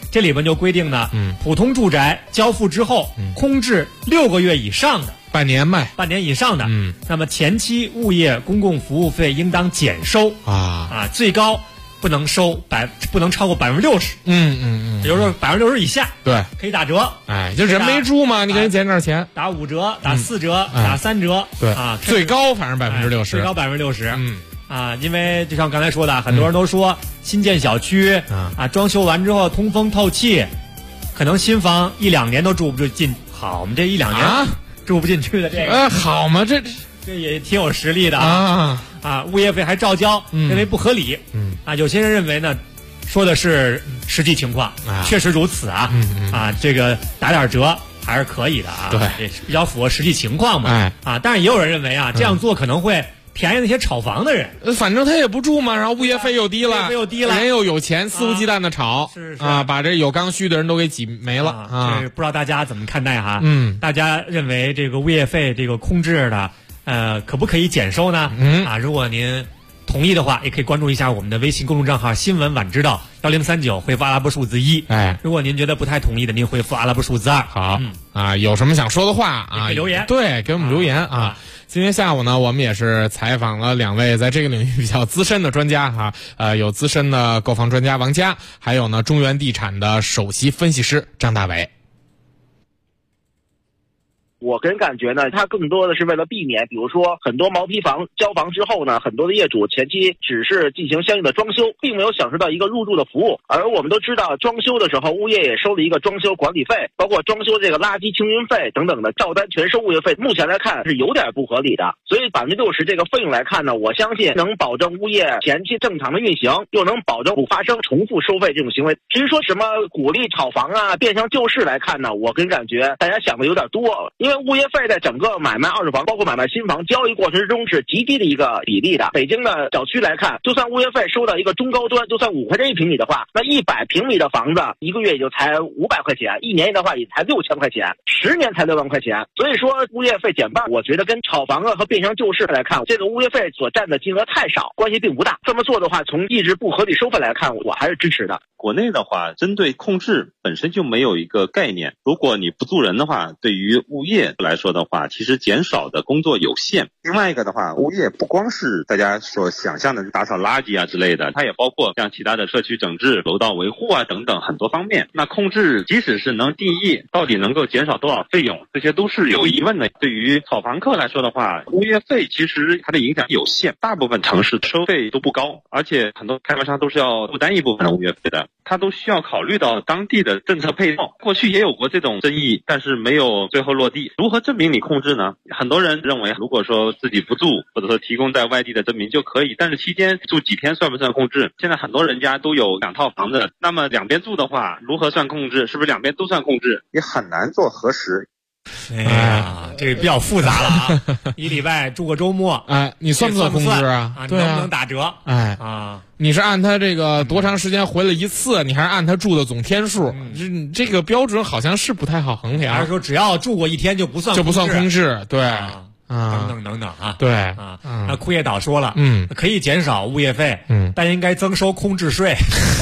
这里边就规定呢，普通住宅交付之后，空置6个月以上的， 半年以上的，那么前期物业公共服务费应当减收最高不能超过60%，比如说60%以下， 对， 可以打折， 就人没住嘛，你给人减点钱， 打5折，打4折，打3折， 对最高反正60%， 最高60%，因为就像刚才说的，很多人都说新建小区装修完之后通风透气，可能新房1-2年都住不进，好，我们这1-2年住不进去的这个， 好嘛，这也挺有实力的物业费还照交，认为不合理，有些人认为呢，说的是实际情况，确实如此这个打点折还是可以的对， 也比较符合实际情况嘛，但是也有人认为这样做可能会便宜那些炒房的人， 反正他也不住嘛，然后物业费又低了，人又有钱，肆无忌惮的炒，把这有刚需的人都给挤没了这不知道大家怎么看待哈？大家认为这个物业费这个空置的，可不可以减收呢？如果您同意的话，也可以关注一下我们的微信公众账号新闻晚知道1039，回复阿拉伯数字1。如果您觉得不太同意的，您回复阿拉伯数字2。 好，有什么想说的话可以留言， 对，给我们留言今天下午呢，我们也是采访了2位在这个领域比较资深的专家有资深的购房专家王佳，还有呢中原地产的首席分析师张大伟。 我个人感觉呢，它更多的是为了避免，比如说很多毛坯房交房之后呢，很多的业主前期只是进行相应的装修，并没有享受到一个入住的服务。而我们都知道，装修的时候物业也收了一个装修管理费，包括装修这个垃圾清运费等等的照单全收物业费，目前来看是有点不合理的。所以60%这个费用来看呢，我相信能保证物业前期正常的运行，又能保证不发生重复收费这种行为。至于说什么鼓励炒房变相救市来看呢，我个人感觉大家想的有点多，因为物业费在整个买卖二手房，包括买卖新房交易过程之中是极低的一个比例的。北京的小区来看，就算物业费收到一个中高端，就算5块钱1平米的话，那100平米的房子一个月也就才500块钱，一年的话也才6000块钱，10年才6万块钱。所以说物业费减半，我觉得跟炒房和变相救市来看，这个物业费所占的金额太少，关系并不大。这么做的话，从抑制不合理收费来看，我还是支持的。 国内的话，针对空置本身就没有一个概念。如果你不租人的话，对于物业来说的话，其实减少的工作有限。另外一个的话，物业不光是大家所想象的打扫垃圾之类的，它也包括像其他的社区整治、楼道维护等等很多方面。那空置即使是能定义到底能够减少多少费用，这些都是有疑问的。对于炒房客来说的话，物业费其实它的影响有限，大部分城市收费都不高，而且很多开发商都是要负担一部分的物业费的。它都需要考虑到当地的政策配套，过去也有过这种争议，但是没有最后落地。如何证明你空置呢？很多人认为，如果说自己不住，或者说提供在外地的证明就可以，但是期间住几天算不算空置？现在很多人家都有2套房子，那么两边住的话，如何算空置？是不是两边都算空置？也很难做核实。 哎呀，这个比较复杂了一礼拜住个周末， 你算不算空置啊？对能不能打折？ 你是按他这个多长时间回来一次，你还是按他住的总天数？这个标准好像是不太好衡量。 还是说只要住过1天就不算空置？对。 等等对那库页岛说了，可以减少物业费，但应该增收空置税。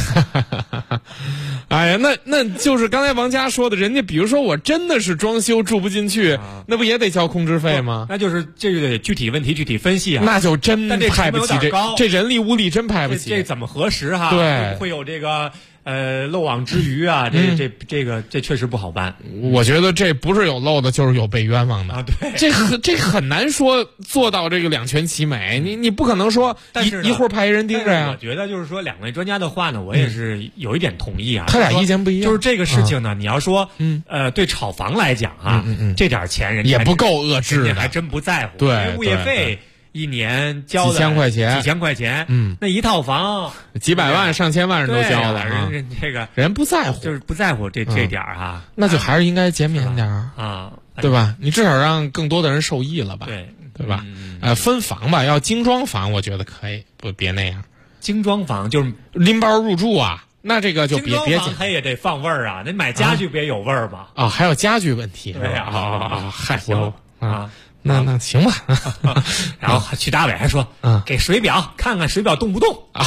哎呀，那就是刚才王佳说的，人家比如说我真的是装修住不进去，那不也得交空置费吗？ 那就是这个具体问题具体分析那就真派不起这人力物力真派不起， 这怎么核实哈？ 对， 会有这个漏网之鱼啊，这确实不好办。 我觉得这不是有漏的，就是有被冤枉的对， 这很难说做到这个两全其美。你不可能说一会儿派人盯着呀。 我觉得就是说2位专家的话呢，我也是有一点同意啊。 他俩意见不一样， 就是这个事情呢，你要说对炒房来讲这点钱人也不够遏制的， 还真不在乎。 对， 物业费1年交几千块钱，那一套房几百万上千万人都交了， 人这个人不在乎， 就是不在乎这点那就还是应该减免点对吧？你至少让更多的人受益了吧？对吧？分房吧，要精装房，我觉得可以，别那样。 精装房就是拎包入住啊，那这个就别减。它也得放味儿啊，那买家具别有味儿吧？ 还有家具问题。 对呀， 嗨，那行吧。 然后曲大伟还说，给水表看看水表动不动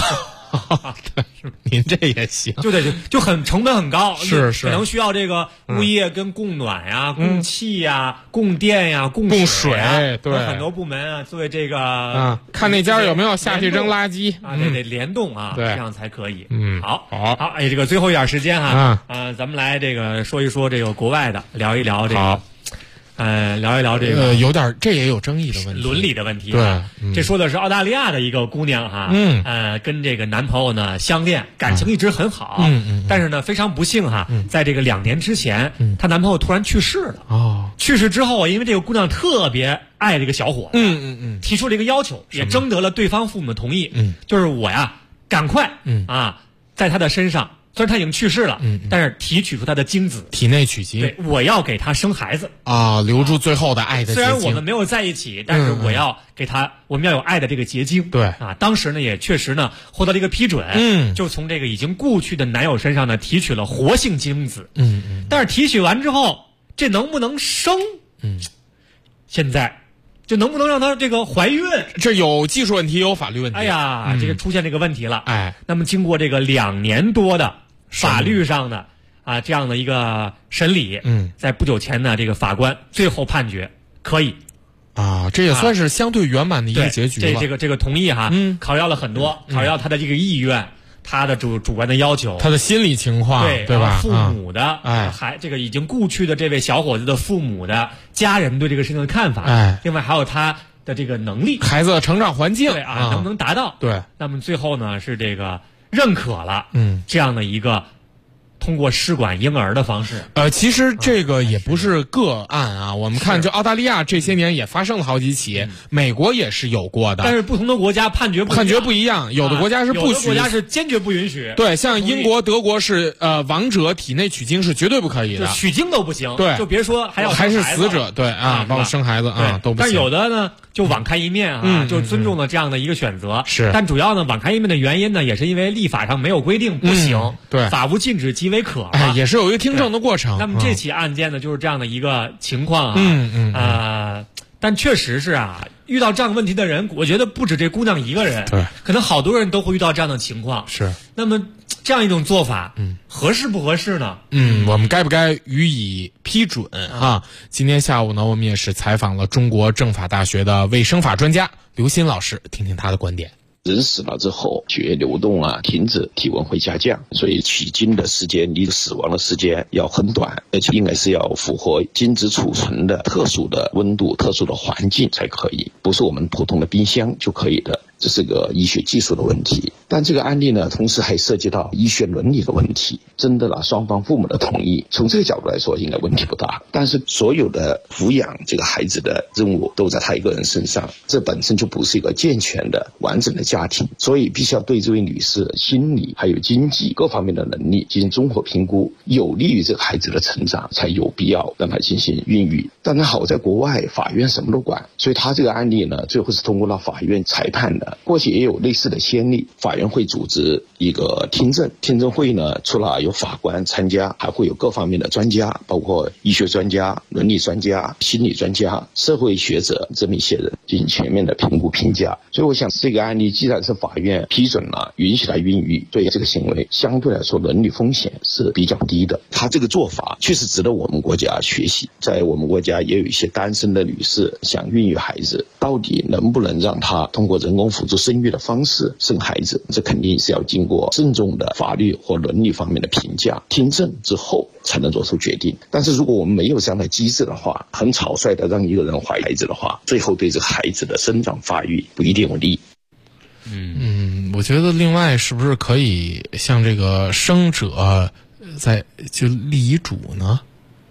对，您这也行， 就很成本很高， 是可能需要这个物业跟供暖呀、供气呀、供电呀、供水呀， 对， 很多部门啊，作为这个看那家有没有下去扔垃圾啊，得联动啊， 对， 这样才可以。 好， 哎，这个最后一点时间哈，咱们来这个说一说这个国外的，聊一聊这个。聊一聊这个这也有争议的问题， 伦理的问题。 对， 这说的是澳大利亚的一个姑娘哈，跟这个男朋友呢相恋，感情一直很好，但是呢非常不幸哈，在这个2年之前，她男朋友突然去世了。去世之后，因为这个姑娘特别爱这个小伙子，提出了一个要求，也征得了对方父母的同意，就是我呀，赶快在他的身上。虽然他已经去世了，但是提取出他的精子， 体内取精， 对，我要给他生孩子留住最后的爱的结晶。 虽然我们没有在一起，但是我要给他，我们要有爱的这个结晶。 对当时呢也确实呢获得了一个批准，就从这个已经故去的男友身上呢提取了活性精子，但是提取完之后，这能不能生？现在就能不能让他这个怀孕？ 这有技术问题，有法律问题。 哎呀，这个出现这个问题了。那么经过这个2年多的法律上的这样的一个审理，在不久前呢，这个法官最后判决可以这也算是相对圆满的一个结局了。 这个同意哈，考虑了很多，考虑到他的这个意愿，他的主观的要求， 他的心理情况，对吧？ 父母的这个已经故去的这位小伙子的父母的家人对这个事情的看法，另外还有他的这个能力， 孩子的成长环境， 能不能达到？ 对， 那么最后呢是这个认可了，这样的一个通过试管婴儿的方式。 其实这个也不是个案啊，我们看就澳大利亚这些年也发生了好几起，美国也是有过的。 但是不同的国家判决不一样，有的国家是不许， 有的国家是坚决不允许。 对，像英国、德国是亡者体内取精是绝对不可以的， 取精都不行。 对， 就别说还是死者，对包括生孩子都不行。 但有的呢就网开一面就尊重了这样的一个选择。 是， 但主要呢网开一面的原因呢，也是因为立法上没有规定不行， 对， 法无禁止即为可。 也是有一个听证的过程。 那么这起案件呢，就是这样的一个情况但确实是遇到这样问题的人，我觉得不止这姑娘一个人， 对， 可能好多人都会遇到这样的情况。 是， 那么这样一种做法，合适不合适呢？ 我们该不该予以批准今天下午呢，我们也是采访了中国政法大学的卫生法专家刘鑫老师，听听他的观点。 人死了之后，血液流动停止，体温会下降，所以取精的时间离死亡的时间要很短，而且应该是要符合精子储存的特殊的温度、特殊的环境才可以，不是我们普通的冰箱就可以的。这是个医学技术的问题，但这个案例呢，同时还涉及到医学伦理的问题，征得了双方父母的同意。从这个角度来说，应该问题不大。但是所有的抚养这个孩子的任务都在他一个人身上，这本身就不是一个健全的、完整的家庭，所以必须要对这位女士心理还有经济各方面的能力进行综合评估，有利于这个孩子的成长，才有必要让他进行孕育。但是好在国外法院什么都管，所以他这个案例呢，最后是通过了法院裁判的。过去也有类似的先例，法院会组织一个听证，听证会呢，除了有法官参加，还会有各方面的专家，包括医学专家、伦理专家、心理专家、社会学者这么一些人进行全面的评估评价。所以我想这个案例既然是法院批准了，允许他孕育，所以这个行为相对来说伦理风险是比较低的。他这个做法确实值得我们国家学习。在我们国家也有一些单身的女士想孕育孩子，到底能不能让她通过人工辅助生育的方式生孩子，这肯定是要经过慎重的法律或伦理方面的评价、听证之后才能做出决定。但是如果我们没有这样的机制的话，很草率的让一个人怀孩子的话，最后对这个孩子的生长发育不一定有利。 我觉得另外是不是可以像这个生者就立遗嘱呢？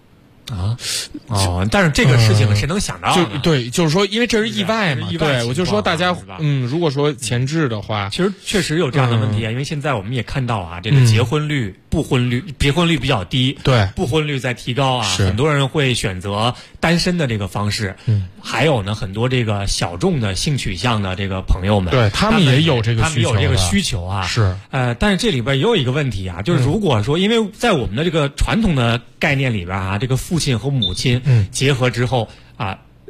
但是这个事情谁能想到呢？ 对，就是说，因为这是意外嘛。对，我就说大家，如果说前置的话， 其实确实有这样的问题因为现在我们也看到这个结婚率比较低， 对， 不婚率在提高很多人会选择单身的这个方式。还有呢，很多这个小众的性取向的这个朋友们， 对他们也有这个需求是。 但是这里边也有一个问题就是如果说，因为在我们的这个传统的概念里边这个父亲和母亲结合之后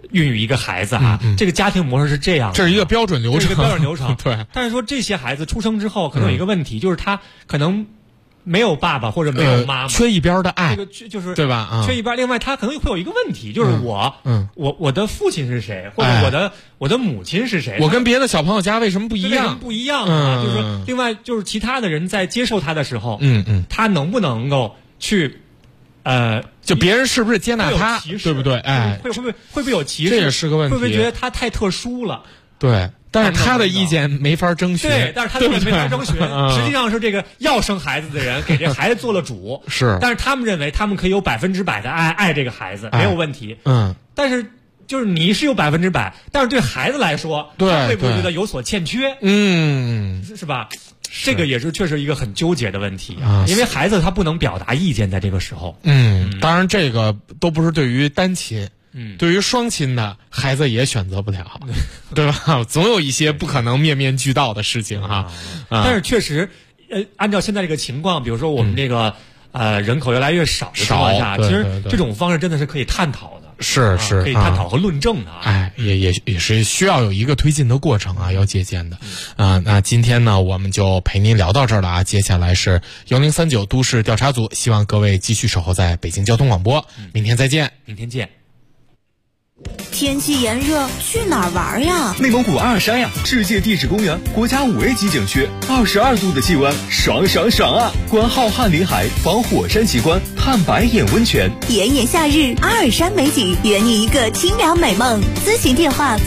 孕育一个孩子啊，这个家庭模式是这样的， 这是一个标准流程， 这是一个标准流程。 对。 但是说这些孩子出生之后，可能有一个问题，就是他可能没有爸爸或者没有妈妈， 缺一边的爱， 这个就是对吧？ 缺一边。另外，他可能会有一个问题，就是我的父亲是谁，或者我的母亲是谁？ 我跟别的小朋友家为什么不一样？ 不一样啊！就是说，另外就是其他的人在接受他的时候，他能不能够去就别人是不是接纳他，对不对？哎， 会不会有歧视？ 这也是个问题。 会不会觉得他太特殊了？ 对。但是他的意见没法征询， 对，但是他的意见没法征询，实际上是这个要生孩子的人给这孩子做了主， 是， 但是他们认为他们可以有100%的爱这个孩子，没有问题，但是就是你是有100%，但是对孩子来说，他会不会觉得有所欠缺？是吧？这个也是确实一个很纠结的问题啊，因为孩子他不能表达意见，在这个时候， 当然这个都不是对于单亲。对于双亲的孩子也选择不了，对吧？总有一些不可能面面俱到的事情哈。 但是确实，按照现在这个情况，比如说我们这个人口越来越少的情况下，其实这种方式真的是可以探讨的， 是可以探讨和论证的。 哎，也是需要有一个推进的过程啊，要借鉴的。那今天呢，我们就陪您聊到这儿了啊。接下来是1039都市调查组，希望各位继续守候在北京交通广播。明天再见， 明天见。 天气炎热，去哪儿玩呀？ 内蒙古阿尔山呀，世界地质公园，国家5A 级景区，22度的气温，爽爽爽啊！观浩瀚林海，访火山奇观，探白眼温泉。 炎炎夏日，阿尔山美景，圆你一个清凉美梦。咨询电话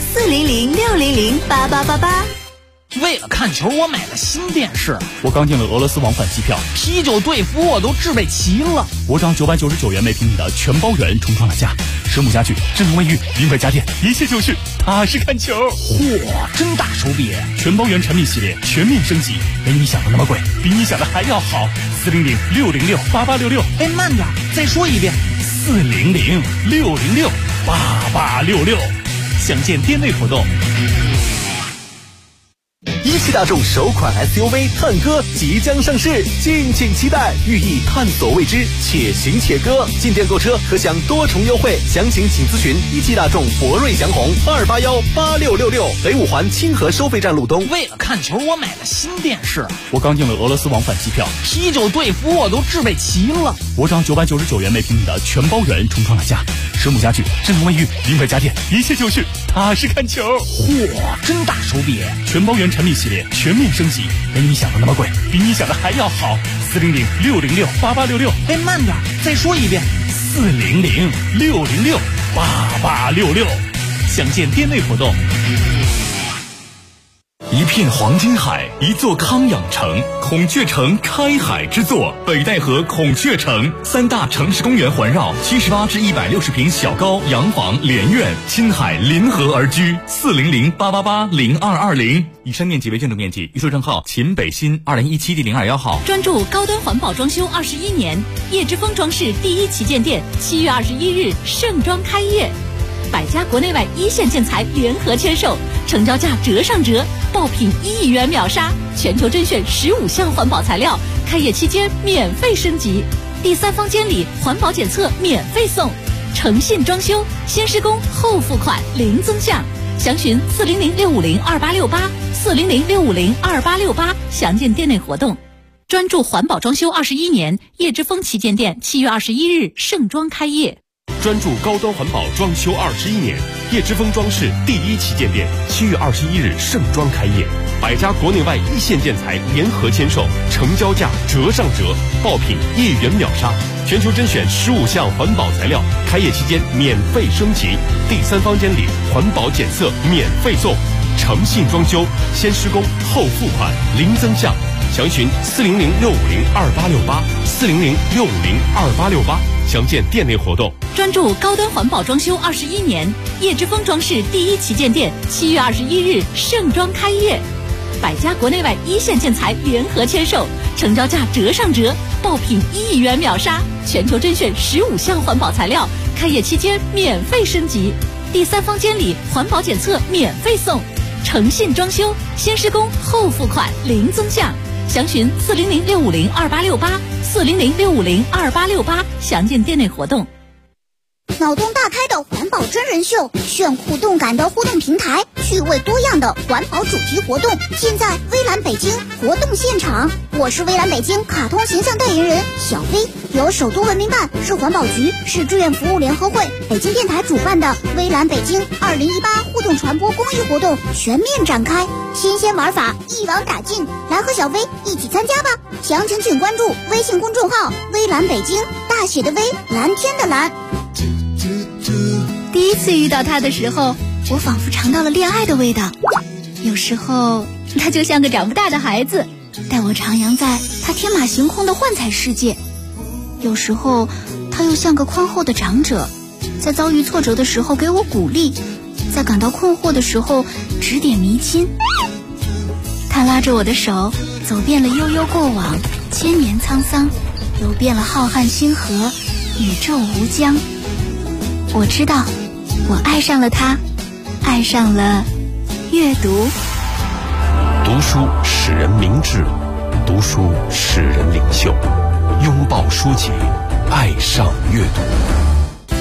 400-600-8888。 为了看球，我买了新电视。 我刚订了俄罗斯往返机票， 啤酒、队服我都置备齐了。 我涨999元每平米的全包圆重创了家，实木家具、智能卫浴、零摆家电，一切就绪，踏实看球。 嚯，真大手笔！ 全包圆产品系列全面升级，没你想的那么贵，比你想的还要好。400-606-8866。 哎，慢点，再说一遍。 400-606-8866。详见店内活动。 一汽大众首款 SUV 探歌即将上市，敬请期待，寓意探索未知，且行且歌。进店购车可享多重优惠，详情请咨询一汽大众博瑞祥宏2818666，北五环清河收费站路东。 为了看球，我买了新电视。 我刚订了俄罗斯往返机票， 啤酒、队服我都置备齐了。 我涨999元每平米的全包圆重创了家，实木家具、智能卫浴、零摆家电，一切就绪，踏实看球。 嚯，真大手笔！ 全包圆产品系列全面升级，没你想的那么贵，比你想的还要好。400-606-8866。 哎，慢点，再说一遍。 400-606-8866。详见店内活动。 一片黄金海，一座康养城，孔雀城开海之作，北戴河孔雀城，3大城市公园环绕，78至160平小高洋房连院，亲海临河而居。400-888-0220。以上面积为建筑面积，预售证号秦北新2017第021号。 专注高端环保装修21年，叶之峰装饰第1旗舰店7月21日盛装开业。100家国内外一线建材联合签售，成交价折上折，爆品1亿元秒杀，全球甄选15项环保材料，开业期间免费升级，第3方监理环保检测免费送，诚信装修，先施工后付款零增项，详询400-650-2868，400-650-2868，详见店内活动。专注环保装修21年，叶之峰旗舰店7月21日盛装开业。 专注高端环保装修21年，叶之峰装饰第1旗舰店7月21日盛装开业，100家国内外一线建材联合签售，成交价折上折，爆品1亿元秒杀，全球甄选15项环保材料，开业期间免费升级，第3方监理环保检测免费送，诚信装修，先施工后付款零增项，详询400-650-2868，400-650-2868，详见店内活动。 专注高端环保装修21年，叶之峰装饰第1旗舰店7月21日盛装开业，100家国内外一线建材联合签售，成交价折上折，爆品1亿元秒杀，全球甄选15项环保材料，开业期间免费升级，第3方监理环保检测免费送，诚信装修，先施工后付款零增项，详询400-650-2868，400-650-2868，详见店内活动。 脑洞大开的环保真人秀，炫酷动感的互动平台，趣味多样的环保主题活动，尽在微蓝北京活动现场。我是微蓝北京卡通形象代言人小飞，由首都文明办、市环保局、市志愿服务联合会、北京电台主办的微蓝北京2018互动传播公益活动全面展开，新鲜玩法一网打尽，来和小飞一起参加吧！详情请关注微信公众号微蓝北京，大写的微，蓝天的蓝。 第一次遇到他的时候，我仿佛尝到了恋爱的味道。有时候他就像个长不大的孩子，带我徜徉在他天马行空的幻彩世界。有时候他又像个宽厚的长者，在遭遇挫折的时候给我鼓励，在感到困惑的时候指点迷津。他拉着我的手，走遍了悠悠过往，千年沧桑，游遍了浩瀚星河，宇宙无疆。我知道，我爱上了他，爱上了阅读。 读书使人明智，读书使人领袖，拥抱书籍，爱上阅读。